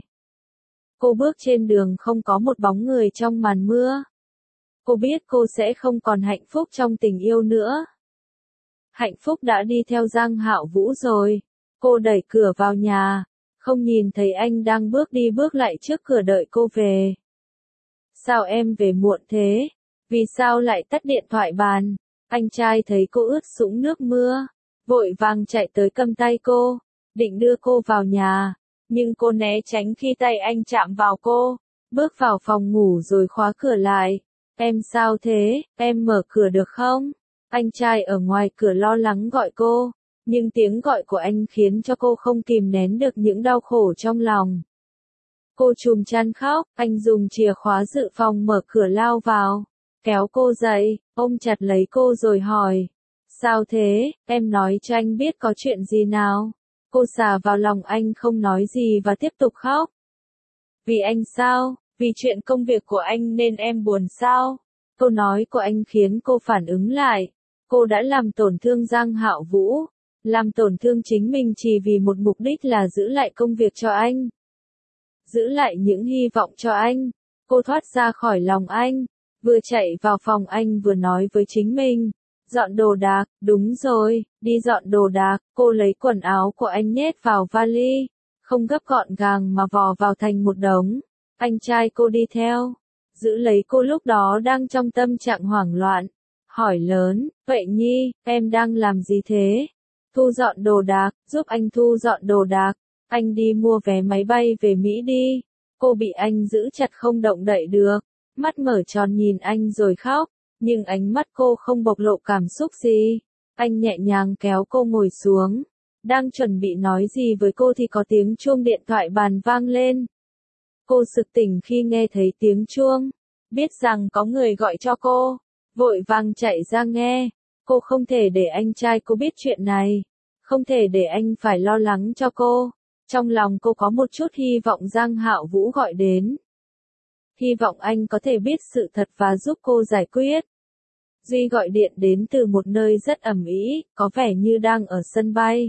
Cô bước trên đường không có một bóng người trong màn mưa. Cô biết cô sẽ không còn hạnh phúc trong tình yêu nữa. Hạnh phúc đã đi theo Giang Hạo Vũ rồi. Cô đẩy cửa vào nhà, không nhìn thấy anh đang bước đi bước lại trước cửa đợi cô về. Sao em về muộn thế? Vì sao lại tắt điện thoại bàn? Anh trai thấy cô ướt sũng nước mưa, vội vàng chạy tới cầm tay cô, định đưa cô vào nhà, nhưng cô né tránh khi tay anh chạm vào cô, bước vào phòng ngủ rồi khóa cửa lại. Em sao thế, em mở cửa được không? Anh trai ở ngoài cửa lo lắng gọi cô, nhưng tiếng gọi của anh khiến cho cô không kìm nén được những đau khổ trong lòng. Cô trùm chăn khóc, anh dùng chìa khóa dự phòng mở cửa lao vào, kéo cô dậy, ôm chặt lấy cô rồi hỏi. Sao thế, em nói cho anh biết có chuyện gì nào? Cô xà vào lòng anh không nói gì và tiếp tục khóc. Vì anh sao? Vì chuyện công việc của anh nên em buồn sao? Câu nói của anh khiến cô phản ứng lại. Cô đã làm tổn thương Giang Hạo Vũ, làm tổn thương chính mình chỉ vì một mục đích là giữ lại công việc cho anh. Giữ lại những hy vọng cho anh. Cô thoát ra khỏi lòng anh, vừa chạy vào phòng anh vừa nói với chính mình. Dọn đồ đạc, đúng rồi, đi dọn đồ đạc, cô lấy quần áo của anh nhét vào vali, không gấp gọn gàng mà vò vào thành một đống. Anh trai cô đi theo, giữ lấy cô lúc đó đang trong tâm trạng hoảng loạn, hỏi lớn, vậy Nhi, em đang làm gì thế? Thu dọn đồ đạc, giúp anh thu dọn đồ đạc, anh đi mua vé máy bay về Mỹ đi. Cô bị anh giữ chặt không động đậy được, mắt mở tròn nhìn anh rồi khóc, nhưng ánh mắt cô không bộc lộ cảm xúc gì. Anh nhẹ nhàng kéo cô ngồi xuống, đang chuẩn bị nói gì với cô thì có tiếng chuông điện thoại bàn vang lên. Cô sực tỉnh khi nghe thấy tiếng chuông, biết rằng có người gọi cho cô, vội vàng chạy ra nghe. Cô không thể để anh trai cô biết chuyện này, không thể để anh phải lo lắng cho cô. Trong lòng cô có một chút hy vọng Giang Hạo Vũ gọi đến. Hy vọng anh có thể biết sự thật và giúp cô giải quyết. Duy gọi điện đến từ một nơi rất ầm ĩ, có vẻ như đang ở sân bay.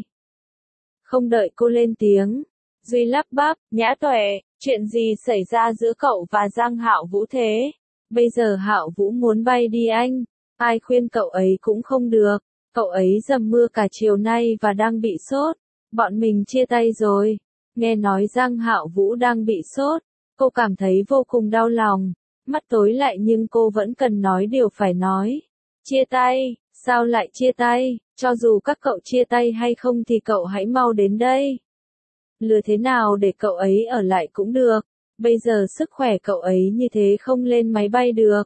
Không đợi cô lên tiếng, Duy lắp bắp, Nhã Tuệ, chuyện gì xảy ra giữa cậu và Giang Hạo Vũ thế? Bây giờ Hạo Vũ muốn bay đi anh, ai khuyên cậu ấy cũng không được, cậu ấy dầm mưa cả chiều nay và đang bị sốt, bọn mình chia tay rồi. Nghe nói Giang Hạo Vũ đang bị sốt, cô cảm thấy vô cùng đau lòng, mắt tối lại nhưng cô vẫn cần nói điều phải nói. Chia tay, sao lại chia tay, cho dù các cậu chia tay hay không thì cậu hãy mau đến đây. Lừa thế nào để cậu ấy ở lại cũng được, bây giờ sức khỏe cậu ấy như thế không lên máy bay được.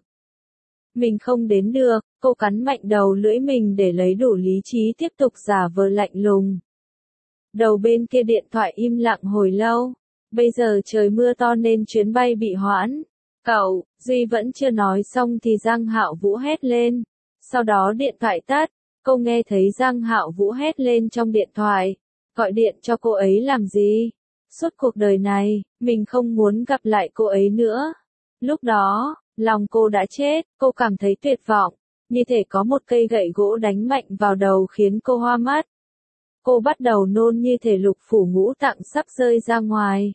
Mình không đến được, cô cắn mạnh đầu lưỡi mình để lấy đủ lý trí tiếp tục giả vờ lạnh lùng. Đầu bên kia điện thoại im lặng hồi lâu, bây giờ trời mưa to nên chuyến bay bị hoãn. Cậu, Duy vẫn chưa nói xong thì Giang Hạo Vũ hét lên, sau đó điện thoại tắt, cô nghe thấy Giang Hạo Vũ hét lên trong điện thoại, gọi điện cho cô ấy làm gì? Suốt cuộc đời này, mình không muốn gặp lại cô ấy nữa. Lúc đó, lòng cô đã chết, cô cảm thấy tuyệt vọng, như thể có một cây gậy gỗ đánh mạnh vào đầu khiến cô hoa mắt. Cô bắt đầu nôn như thể lục phủ ngũ tạng sắp rơi ra ngoài.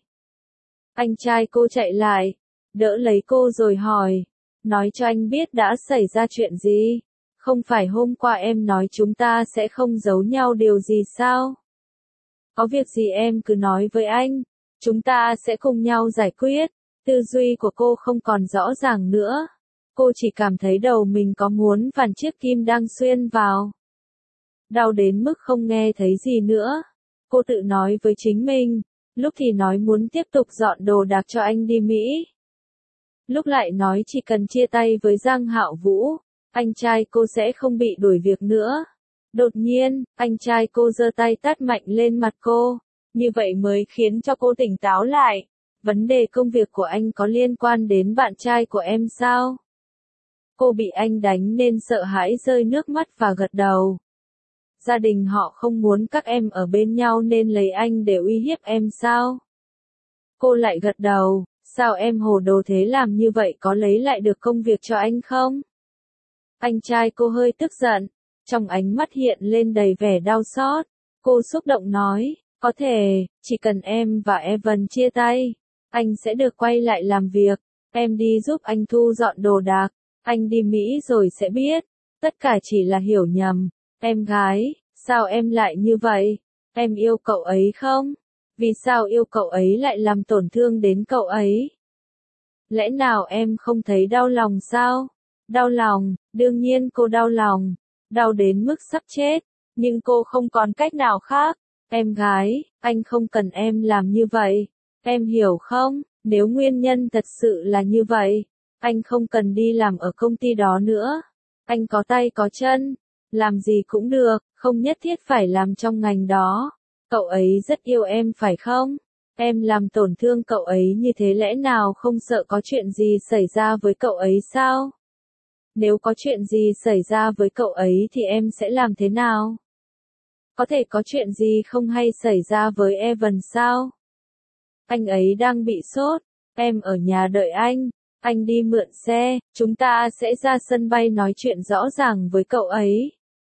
Anh trai cô chạy lại, đỡ lấy cô rồi hỏi, nói cho anh biết đã xảy ra chuyện gì. Không phải hôm qua em nói chúng ta sẽ không giấu nhau điều gì sao? Có việc gì em cứ nói với anh, chúng ta sẽ cùng nhau giải quyết. Tư duy của cô không còn rõ ràng nữa. Cô chỉ cảm thấy đầu mình có muốn vạn chiếc kim đang xuyên vào. Đau đến mức không nghe thấy gì nữa. Cô tự nói với chính mình, lúc thì nói muốn tiếp tục dọn đồ đạc cho anh đi Mỹ. Lúc lại nói chỉ cần chia tay với Giang Hạo Vũ, anh trai cô sẽ không bị đuổi việc nữa. Đột nhiên, anh trai cô giơ tay tát mạnh lên mặt cô, như vậy mới khiến cho cô tỉnh táo lại. Vấn đề công việc của anh có liên quan đến bạn trai của em sao? Cô bị anh đánh nên sợ hãi rơi nước mắt và gật đầu. Gia đình họ không muốn các em ở bên nhau nên lấy anh để uy hiếp em sao? Cô lại gật đầu, sao em hồ đồ thế, làm như vậy có lấy lại được công việc cho anh không? Anh trai cô hơi tức giận, trong ánh mắt hiện lên đầy vẻ đau xót. Cô xúc động nói, có thể, chỉ cần em và Evan chia tay, anh sẽ được quay lại làm việc. Em đi giúp anh thu dọn đồ đạc, anh đi Mỹ rồi sẽ biết. Tất cả chỉ là hiểu nhầm. Em gái, sao em lại như vậy? Em yêu cậu ấy không? Vì sao yêu cậu ấy lại làm tổn thương đến cậu ấy? Lẽ nào em không thấy đau lòng sao? Đau lòng, đương nhiên cô đau lòng, đau đến mức sắp chết, nhưng cô không còn cách nào khác. Em gái, anh không cần em làm như vậy, em hiểu không? Nếu nguyên nhân thật sự là như vậy, anh không cần đi làm ở công ty đó nữa. Anh có tay có chân, làm gì cũng được, không nhất thiết phải làm trong ngành đó. Cậu ấy rất yêu em phải không? Em làm tổn thương cậu ấy như thế lẽ nào không sợ có chuyện gì xảy ra với cậu ấy sao? Nếu có chuyện gì xảy ra với cậu ấy thì em sẽ làm thế nào? Có thể có chuyện gì không hay xảy ra với Evan sao? Anh ấy đang bị sốt, em ở nhà đợi anh, anh đi mượn xe, chúng ta sẽ ra sân bay nói chuyện rõ ràng với cậu ấy.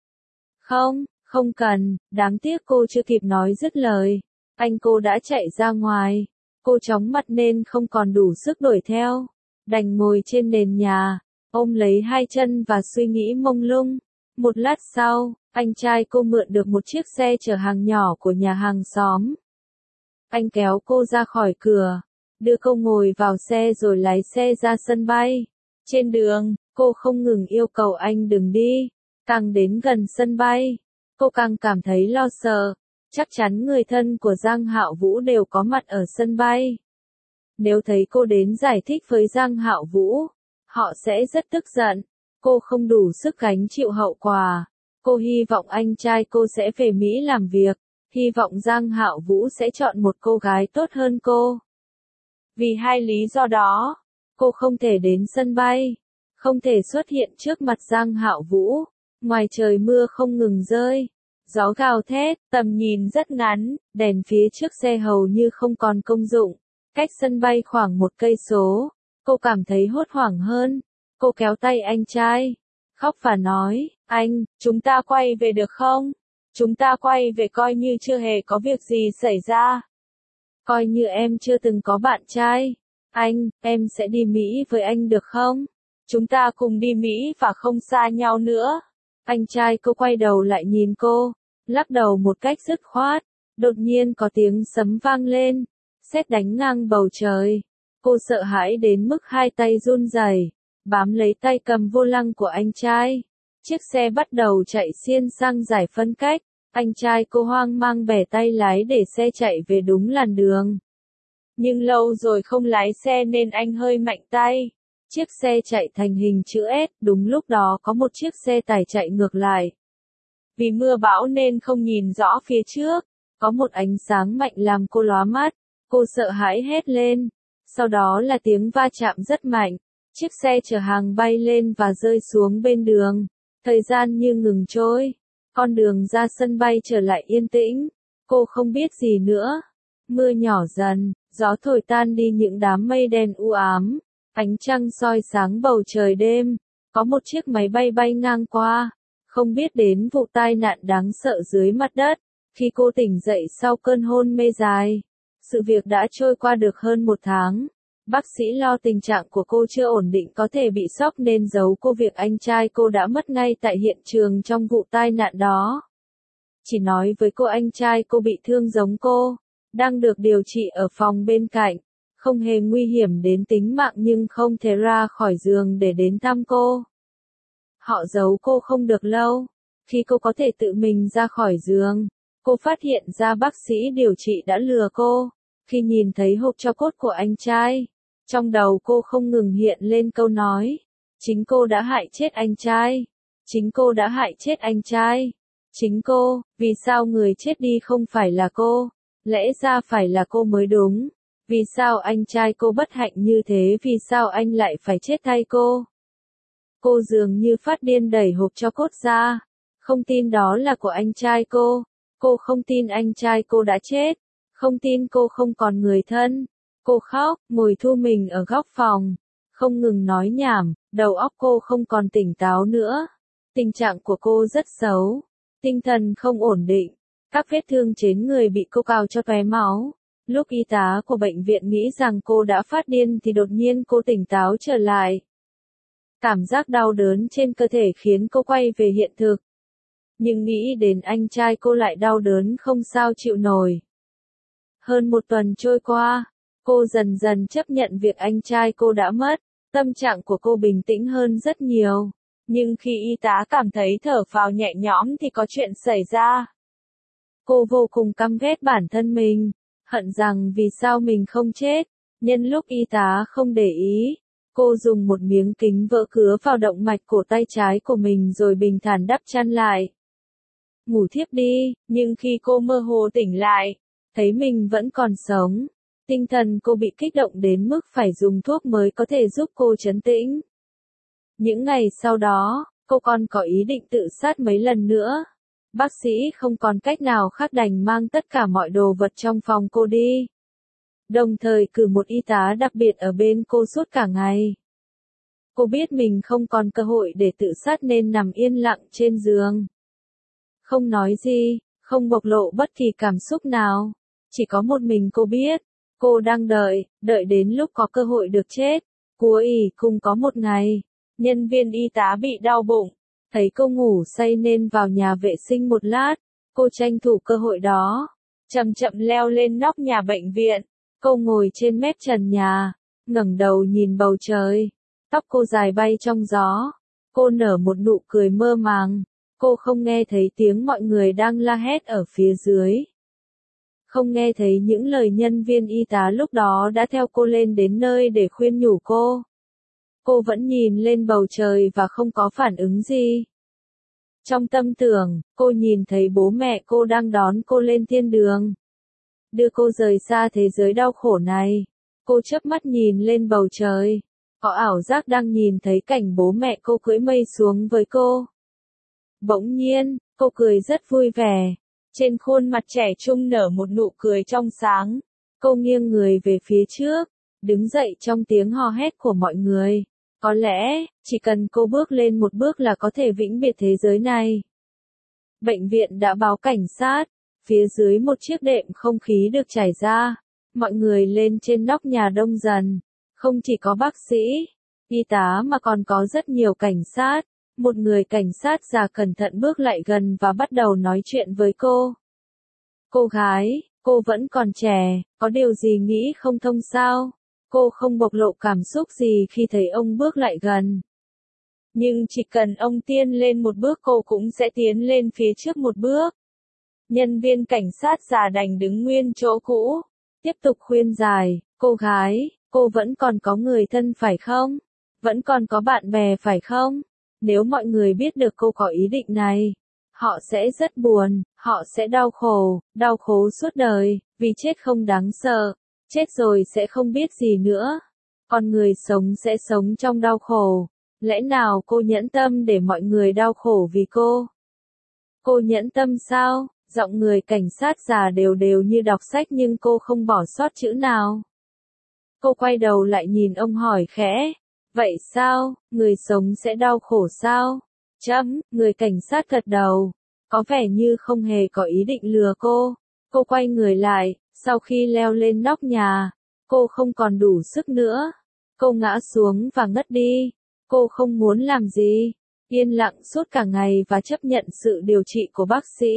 Không, không cần, đáng tiếc cô chưa kịp nói dứt lời. Anh cô đã chạy ra ngoài, cô chóng mặt nên không còn đủ sức đuổi theo, đành ngồi trên nền nhà, ôm lấy hai chân và suy nghĩ mông lung. Một lát sau, anh trai cô mượn được một chiếc xe chở hàng nhỏ của nhà hàng xóm. Anh kéo cô ra khỏi cửa, đưa cô ngồi vào xe rồi lái xe ra sân bay. Trên đường, cô không ngừng yêu cầu anh đừng đi. Càng đến gần sân bay, cô càng cảm thấy lo sợ. Chắc chắn người thân của Giang Hạo Vũ đều có mặt ở sân bay. Nếu thấy cô đến giải thích với Giang Hạo Vũ, họ sẽ rất tức giận. Cô không đủ sức gánh chịu hậu quả. Cô hy vọng anh trai cô sẽ về Mỹ làm việc. Hy vọng Giang Hạo Vũ sẽ chọn một cô gái tốt hơn cô. Vì hai lý do đó, cô không thể đến sân bay, không thể xuất hiện trước mặt Giang Hạo Vũ. Ngoài trời mưa không ngừng rơi, gió gào thét, tầm nhìn rất ngắn, đèn phía trước xe hầu như không còn công dụng. Cách sân bay khoảng một cây số, cô cảm thấy hốt hoảng hơn. Cô kéo tay anh trai, khóc và nói, anh, chúng ta quay về được không? Chúng ta quay về coi như chưa hề có việc gì xảy ra. Coi như em chưa từng có bạn trai. Anh, em sẽ đi Mỹ với anh được không? Chúng ta cùng đi Mỹ và không xa nhau nữa. Anh trai cô quay đầu lại nhìn cô, lắc đầu một cách dứt khoát. Đột nhiên có tiếng sấm vang lên, sét đánh ngang bầu trời. Cô sợ hãi đến mức hai tay run rẩy, bám lấy tay cầm vô lăng của anh trai. Chiếc xe bắt đầu chạy xiên sang giải phân cách. Anh trai cô hoang mang bẻ tay lái để xe chạy về đúng làn đường. Nhưng lâu rồi không lái xe nên anh hơi mạnh tay. Chiếc xe chạy thành hình chữ S, đúng lúc đó có một chiếc xe tải chạy ngược lại. Vì mưa bão nên không nhìn rõ phía trước, có một ánh sáng mạnh làm cô lóa mắt. Cô sợ hãi hét lên. Sau đó là tiếng va chạm rất mạnh. Chiếc xe chở hàng bay lên và rơi xuống bên đường. Thời gian như ngừng trôi. Con đường ra sân bay trở lại yên tĩnh. Cô không biết gì nữa. Mưa nhỏ dần, gió thổi tan đi những đám mây đen u ám. Ánh trăng soi sáng bầu trời đêm. Có một chiếc máy bay bay ngang qua. Không biết đến vụ tai nạn đáng sợ dưới mặt đất. Khi cô tỉnh dậy sau cơn hôn mê dài. Sự việc đã trôi qua được hơn một tháng. Bác sĩ lo tình trạng của cô chưa ổn định có thể bị sốc nên giấu cô việc anh trai cô đã mất ngay tại hiện trường trong vụ tai nạn đó. Chỉ nói với cô anh trai cô bị thương giống cô, đang được điều trị ở phòng bên cạnh, không hề nguy hiểm đến tính mạng nhưng không thể ra khỏi giường để đến thăm cô. Họ giấu cô không được lâu. Khi cô có thể tự mình ra khỏi giường, cô phát hiện ra bác sĩ điều trị đã lừa cô. Khi nhìn thấy hộp tro cốt của anh trai, trong đầu cô không ngừng hiện lên câu nói. Chính cô đã hại chết anh trai. Chính cô đã hại chết anh trai. Chính cô, vì sao người chết đi không phải là cô? Lẽ ra phải là cô mới đúng. Vì sao anh trai cô bất hạnh như thế? Vì sao anh lại phải chết thay cô? Cô dường như phát điên đẩy hộp tro cốt ra. Không tin đó là của anh trai cô. Cô không tin anh trai cô đã chết. Không tin cô không còn người thân. Cô khóc, ngồi thu mình ở góc phòng. Không ngừng nói nhảm, đầu óc cô không còn tỉnh táo nữa. Tình trạng của cô rất xấu. Tinh thần không ổn định. Các vết thương trên người bị cô cào cho tóe máu. Lúc y tá của bệnh viện nghĩ rằng cô đã phát điên thì đột nhiên cô tỉnh táo trở lại. Cảm giác đau đớn trên cơ thể khiến cô quay về hiện thực. Nhưng nghĩ đến anh trai cô lại đau đớn không sao chịu nổi. Hơn một tuần trôi qua, cô dần dần chấp nhận việc anh trai cô đã mất. Tâm trạng của cô bình tĩnh hơn rất nhiều. Nhưng khi y tá cảm thấy thở phào nhẹ nhõm thì có chuyện xảy ra. Cô vô cùng căm ghét bản thân mình, hận rằng vì sao mình không chết. Nhân lúc y tá không để ý, cô dùng một miếng kính vỡ cứa vào động mạch cổ tay trái của mình rồi bình thản đắp chăn lại. Ngủ thiếp đi, nhưng khi cô mơ hồ tỉnh lại, thấy mình vẫn còn sống. Tinh thần cô bị kích động đến mức phải dùng thuốc mới có thể giúp cô trấn tĩnh. Những ngày sau đó, cô còn có ý định tự sát mấy lần nữa. Bác sĩ không còn cách nào khác đành mang tất cả mọi đồ vật trong phòng cô đi. Đồng thời cử một y tá đặc biệt ở bên cô suốt cả ngày. Cô biết mình không còn cơ hội để tự sát nên nằm yên lặng trên giường. Không nói gì, không bộc lộ bất kỳ cảm xúc nào. Chỉ có một mình cô biết. Cô đang đợi, đợi đến lúc có cơ hội được chết. Cuối cùng có một ngày, nhân viên y tá bị đau bụng. Thấy cô ngủ say nên vào nhà vệ sinh một lát, cô tranh thủ cơ hội đó, chậm chậm leo lên nóc nhà bệnh viện. Cô ngồi trên mép trần nhà, ngẩng đầu nhìn bầu trời, tóc cô dài bay trong gió. Cô nở một nụ cười mơ màng, cô không nghe thấy tiếng mọi người đang la hét ở phía dưới. Không nghe thấy những lời nhân viên y tá lúc đó đã theo cô lên đến nơi để khuyên nhủ cô. Cô vẫn nhìn lên bầu trời và không có phản ứng gì. Trong tâm tưởng, cô nhìn thấy bố mẹ cô đang đón cô lên thiên đường, đưa cô rời xa thế giới đau khổ này. Cô chớp mắt nhìn lên bầu trời, có ảo giác đang nhìn thấy cảnh bố mẹ cô cưỡi mây xuống với cô. Bỗng nhiên, cô cười rất vui vẻ. Trên khuôn mặt trẻ trung nở một nụ cười trong sáng. Cô nghiêng người về phía trước, đứng dậy trong tiếng hò hét của mọi người. Có lẽ, chỉ cần cô bước lên một bước là có thể vĩnh biệt thế giới này. Bệnh viện đã báo cảnh sát. Phía dưới một chiếc đệm không khí được trải ra. Mọi người lên trên nóc nhà đông dần. Không chỉ có bác sĩ, y tá mà còn có rất nhiều cảnh sát. Một người cảnh sát già cẩn thận bước lại gần và bắt đầu nói chuyện với cô. Cô gái, cô vẫn còn trẻ, có điều gì nghĩ không thông sao? Cô không bộc lộ cảm xúc gì khi thấy ông bước lại gần. Nhưng chỉ cần ông tiến lên một bước cô cũng sẽ tiến lên phía trước một bước. Nhân viên cảnh sát già đành đứng nguyên chỗ cũ, tiếp tục khuyên giải, cô gái, cô vẫn còn có người thân phải không? Vẫn còn có bạn bè phải không? Nếu mọi người biết được cô có ý định này, họ sẽ rất buồn, họ sẽ đau khổ, đau khổ suốt đời, vì chết không đáng sợ, chết rồi sẽ không biết gì nữa. Còn người sống sẽ sống trong đau khổ. Lẽ nào cô nhẫn tâm để mọi người đau khổ vì cô? Cô nhẫn tâm sao? Giọng người cảnh sát già đều đều như đọc sách nhưng cô không bỏ sót chữ nào. Cô quay đầu lại nhìn ông hỏi khẽ. Vậy sao, người sống sẽ đau khổ sao? Chấm, người cảnh sát gật đầu. Có vẻ như không hề có ý định lừa cô. Cô quay người lại, sau khi leo lên nóc nhà, cô không còn đủ sức nữa. Cô ngã xuống và ngất đi. Cô không muốn làm gì, yên lặng suốt cả ngày và chấp nhận sự điều trị của bác sĩ.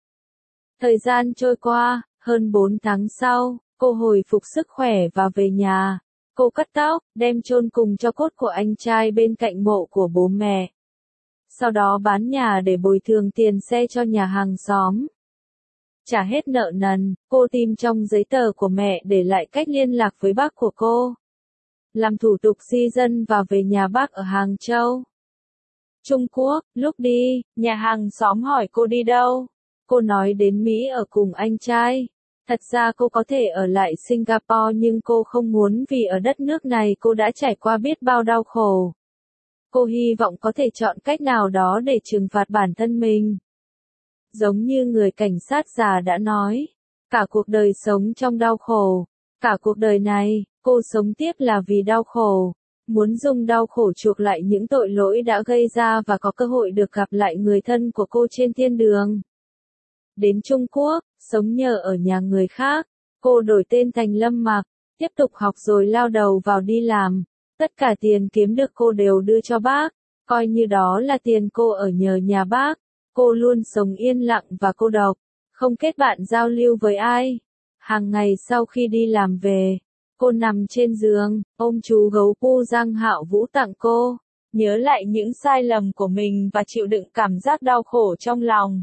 Thời gian trôi qua, hơn bốn tháng sau, cô hồi phục sức khỏe và về nhà. Cô cắt tóc, đem chôn cùng tro cốt của anh trai bên cạnh mộ của bố mẹ. Sau đó bán nhà để bồi thường tiền xe cho nhà hàng xóm. Trả hết nợ nần, cô tìm trong giấy tờ của mẹ để lại cách liên lạc với bác của cô. Làm thủ tục di dân và về nhà bác ở Hàng Châu, Trung Quốc. Lúc đi, nhà hàng xóm hỏi cô đi đâu. Cô nói đến Mỹ ở cùng anh trai. Thật ra cô có thể ở lại Singapore nhưng cô không muốn vì ở đất nước này cô đã trải qua biết bao đau khổ. Cô hy vọng có thể chọn cách nào đó để trừng phạt bản thân mình. Giống như người cảnh sát già đã nói, cả cuộc đời sống trong đau khổ. Cả cuộc đời này, cô sống tiếp là vì đau khổ. Muốn dùng đau khổ chuộc lại những tội lỗi đã gây ra và có cơ hội được gặp lại người thân của cô trên thiên đường. Đến Trung Quốc, sống nhờ ở nhà người khác, cô đổi tên thành Lâm Mặc, tiếp tục học rồi lao đầu vào đi làm. Tất cả tiền kiếm được cô đều đưa cho bác, coi như đó là tiền cô ở nhờ nhà bác. Cô luôn sống yên lặng và cô độc, không kết bạn giao lưu với ai. Hàng ngày sau khi đi làm về, cô nằm trên giường, ôm chú gấu pu Giang Hạo Vũ tặng cô, nhớ lại những sai lầm của mình và chịu đựng cảm giác đau khổ trong lòng.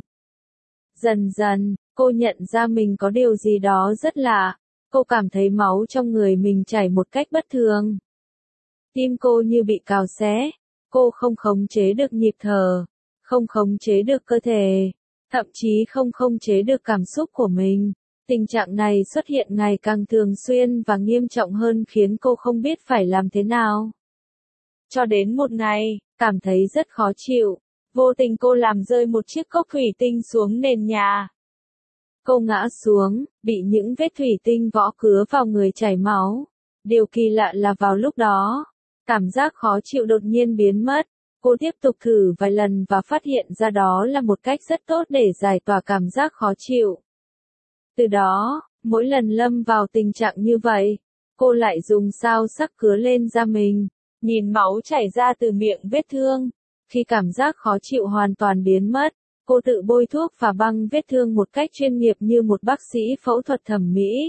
Dần dần, cô nhận ra mình có điều gì đó rất lạ. Cô cảm thấy máu trong người mình chảy một cách bất thường. Tim cô như bị cào xé. Cô không khống chế được nhịp thở, không khống chế được cơ thể, thậm chí không khống chế được cảm xúc của mình. Tình trạng này xuất hiện ngày càng thường xuyên và nghiêm trọng hơn khiến cô không biết phải làm thế nào. Cho đến một ngày, cảm thấy rất khó chịu, vô tình cô làm rơi một chiếc cốc thủy tinh xuống nền nhà. Cô ngã xuống, bị những vết thủy tinh võ cứa vào người chảy máu. Điều kỳ lạ là vào lúc đó, cảm giác khó chịu đột nhiên biến mất. Cô tiếp tục thử vài lần và phát hiện ra đó là một cách rất tốt để giải tỏa cảm giác khó chịu. Từ đó, mỗi lần lâm vào tình trạng như vậy, cô lại dùng dao sắc cứa lên da mình, nhìn máu chảy ra từ miệng vết thương. Khi cảm giác khó chịu hoàn toàn biến mất, cô tự bôi thuốc và băng vết thương một cách chuyên nghiệp như một bác sĩ phẫu thuật thẩm mỹ.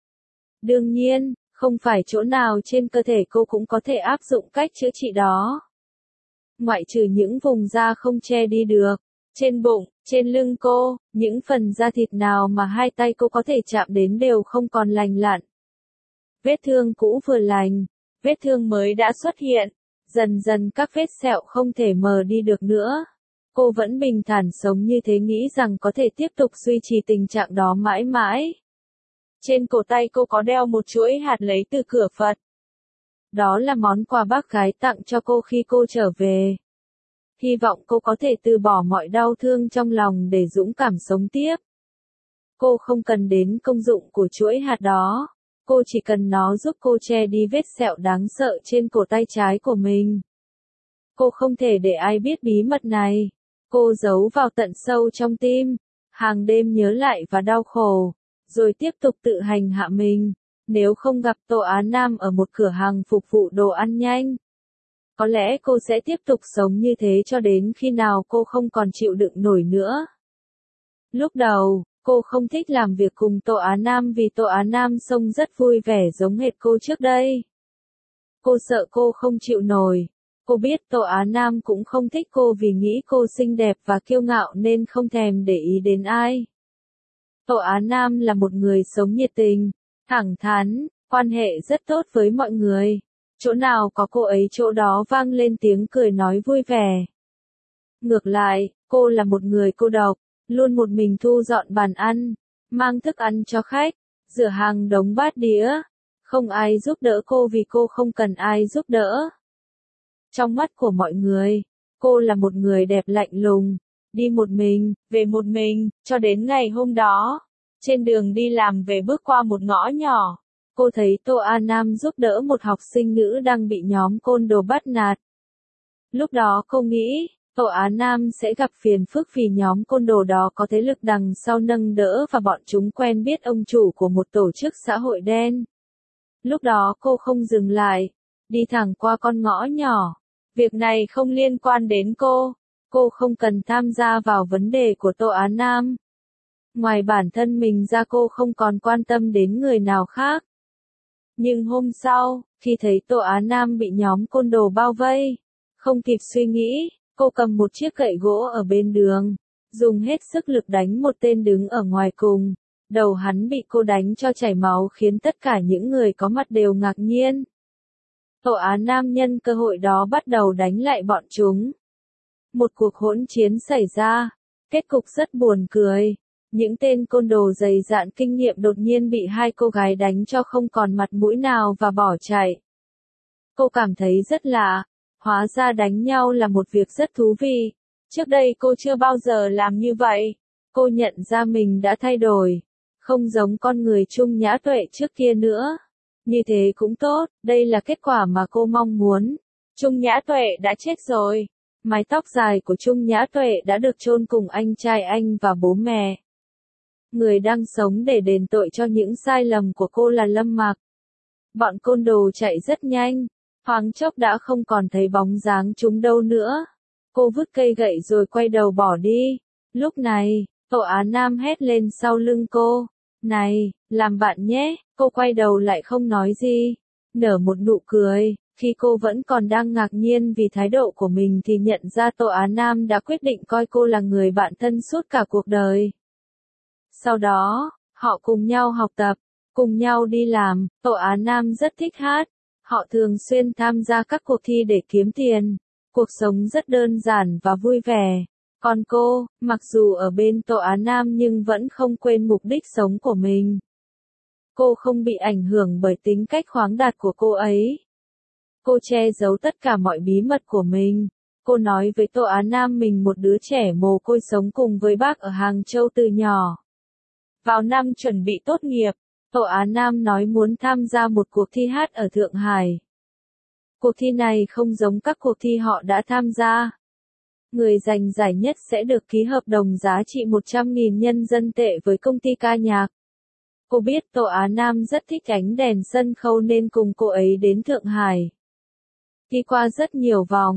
Đương nhiên, không phải chỗ nào trên cơ thể cô cũng có thể áp dụng cách chữa trị đó. Ngoại trừ những vùng da không che đi được. Trên bụng, trên lưng cô, những phần da thịt nào mà hai tay cô có thể chạm đến đều không còn lành lặn. Vết thương cũ vừa lành, vết thương mới đã xuất hiện, dần dần các vết sẹo không thể mờ đi được nữa. Cô vẫn bình thản sống như thế, nghĩ rằng có thể tiếp tục duy trì tình trạng đó mãi mãi. Trên cổ tay cô có đeo một chuỗi hạt lấy từ cửa Phật. Đó là món quà bác gái tặng cho cô khi cô trở về. Hy vọng cô có thể từ bỏ mọi đau thương trong lòng để dũng cảm sống tiếp. Cô không cần đến công dụng của chuỗi hạt đó. Cô chỉ cần nó giúp cô che đi vết sẹo đáng sợ trên cổ tay trái của mình. Cô không thể để ai biết bí mật này. Cô giấu vào tận sâu trong tim, hàng đêm nhớ lại và đau khổ, rồi tiếp tục tự hành hạ mình. Nếu không gặp Tô Á Nam ở một cửa hàng phục vụ đồ ăn nhanh, có lẽ cô sẽ tiếp tục sống như thế cho đến khi nào cô không còn chịu đựng nổi nữa. Lúc đầu, cô không thích làm việc cùng Tô Á Nam vì Tô Á Nam trông rất vui vẻ giống hệt cô trước đây. Cô sợ cô không chịu nổi. Cô biết Tô Á Nam cũng không thích cô vì nghĩ cô xinh đẹp và kiêu ngạo nên không thèm để ý đến ai. Tô Á Nam là một người sống nhiệt tình, thẳng thắn, quan hệ rất tốt với mọi người. Chỗ nào có cô ấy chỗ đó vang lên tiếng cười nói vui vẻ. Ngược lại, cô là một người cô độc, luôn một mình thu dọn bàn ăn, mang thức ăn cho khách, rửa hàng đống bát đĩa. Không ai giúp đỡ cô vì cô không cần ai giúp đỡ. Trong mắt của mọi người, cô là một người đẹp lạnh lùng, đi một mình, về một mình, cho đến ngày hôm đó. Trên đường đi làm về bước qua một ngõ nhỏ, cô thấy Tô Á Nam giúp đỡ một học sinh nữ đang bị nhóm côn đồ bắt nạt. Lúc đó cô nghĩ, Tô Á Nam sẽ gặp phiền phức vì nhóm côn đồ đó có thế lực đằng sau nâng đỡ và bọn chúng quen biết ông chủ của một tổ chức xã hội đen. Lúc đó cô không dừng lại, đi thẳng qua con ngõ nhỏ. Việc này không liên quan đến cô, cô không cần tham gia vào vấn đề của Tô Á Nam. Ngoài bản thân mình ra cô không còn quan tâm đến người nào khác. Nhưng hôm sau, khi thấy Tô Á Nam bị nhóm côn đồ bao vây, không kịp suy nghĩ, cô cầm một chiếc gậy gỗ ở bên đường, dùng hết sức lực đánh một tên đứng ở ngoài cùng. Đầu hắn bị cô đánh cho chảy máu khiến tất cả những người có mặt đều ngạc nhiên. Tô Á Nam nhân cơ hội đó bắt đầu đánh lại bọn chúng. Một cuộc hỗn chiến xảy ra, kết cục rất buồn cười. Những tên côn đồ dày dạn kinh nghiệm đột nhiên bị hai cô gái đánh cho không còn mặt mũi nào và bỏ chạy. Cô cảm thấy rất lạ, hóa ra đánh nhau là một việc rất thú vị. Trước đây cô chưa bao giờ làm như vậy. Cô nhận ra mình đã thay đổi, không giống con người Trung Nhã Tuệ trước kia nữa. Như thế cũng tốt, đây là kết quả mà cô mong muốn. Trung Nhã Tuệ đã chết rồi. Mái tóc dài của Trung Nhã Tuệ đã được chôn cùng anh trai anh và bố mẹ. Người đang sống để đền tội cho những sai lầm của cô là Lâm Mặc. Bọn côn đồ chạy rất nhanh, thoáng chốc đã không còn thấy bóng dáng chúng đâu nữa. Cô vứt cây gậy rồi quay đầu bỏ đi. Lúc này, Tô Á Nam hét lên sau lưng cô. Này, làm bạn nhé, cô quay đầu lại không nói gì. Nở một nụ cười, khi cô vẫn còn đang ngạc nhiên vì thái độ của mình thì nhận ra Tô Á Nam đã quyết định coi cô là người bạn thân suốt cả cuộc đời. Sau đó, họ cùng nhau học tập, cùng nhau đi làm. Tô Á Nam rất thích hát. Họ thường xuyên tham gia các cuộc thi để kiếm tiền. Cuộc sống rất đơn giản và vui vẻ. Còn cô, mặc dù ở bên Tô Á Nam nhưng vẫn không quên mục đích sống của mình. Cô không bị ảnh hưởng bởi tính cách khoáng đạt của cô ấy. Cô che giấu tất cả mọi bí mật của mình. Cô nói với Tô Á Nam mình một đứa trẻ mồ côi sống cùng với bác ở Hàng Châu từ nhỏ. Vào năm chuẩn bị tốt nghiệp, Tô Á Nam nói muốn tham gia một cuộc thi hát ở Thượng Hải. Cuộc thi này không giống các cuộc thi họ đã tham gia. Người giành giải nhất sẽ được ký hợp đồng giá trị một trăm nghìn nhân dân tệ với công ty ca nhạc. Cô biết Tô Á Nam rất thích ánh đèn sân khấu nên cùng cô ấy đến Thượng Hải. Đi qua rất nhiều vòng,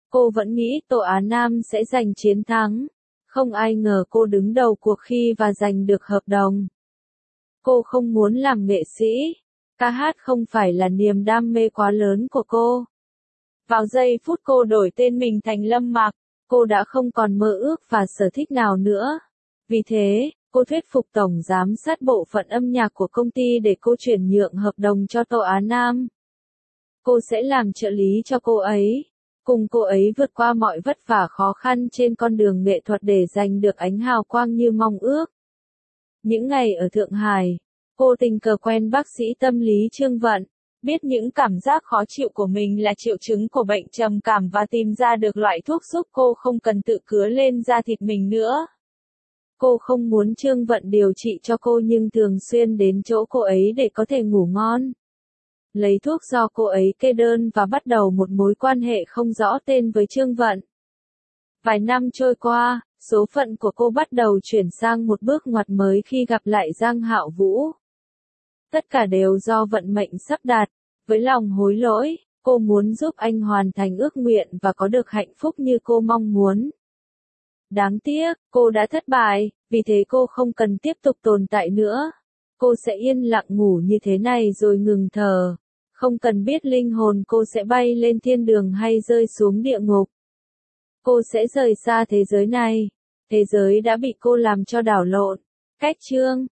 Cô vẫn nghĩ Tô Á Nam sẽ giành chiến thắng. Không ai ngờ cô đứng đầu cuộc thi và giành được hợp đồng. Cô không muốn làm nghệ sĩ. Ca hát không phải là niềm đam mê quá lớn của cô. Vào giây phút cô đổi tên mình thành Lâm Mặc, cô đã không còn mơ ước và sở thích nào nữa. Vì thế, cô thuyết phục tổng giám sát bộ phận âm nhạc của công ty để cô chuyển nhượng hợp đồng cho Tô Á Nam. Cô sẽ làm trợ lý cho cô ấy, cùng cô ấy vượt qua mọi vất vả khó khăn trên con đường nghệ thuật để giành được ánh hào quang như mong ước. Những ngày ở Thượng Hải, cô tình cờ quen bác sĩ tâm lý Trương Vận, biết những cảm giác khó chịu của mình là triệu chứng của bệnh trầm cảm và tìm ra được loại thuốc giúp cô không cần tự cứa lên da thịt mình nữa. Cô không muốn Trương Vận điều trị cho cô nhưng thường xuyên đến chỗ cô ấy để có thể ngủ ngon. Lấy thuốc do cô ấy kê đơn và bắt đầu một mối quan hệ không rõ tên với Trương Vận. Vài năm trôi qua, số phận của cô bắt đầu chuyển sang một bước ngoặt mới khi gặp lại Giang Hạo Vũ. Tất cả đều do vận mệnh sắp đặt. Với lòng hối lỗi, cô muốn giúp anh hoàn thành ước nguyện và có được hạnh phúc như cô mong muốn. Đáng tiếc, cô đã thất bại, vì thế cô không cần tiếp tục tồn tại nữa. Cô sẽ yên lặng ngủ như thế này rồi ngừng thở. Không cần biết linh hồn cô sẽ bay lên thiên đường hay rơi xuống địa ngục. Cô sẽ rời xa thế giới này. Thế giới đã bị cô làm cho đảo lộn. Cách chương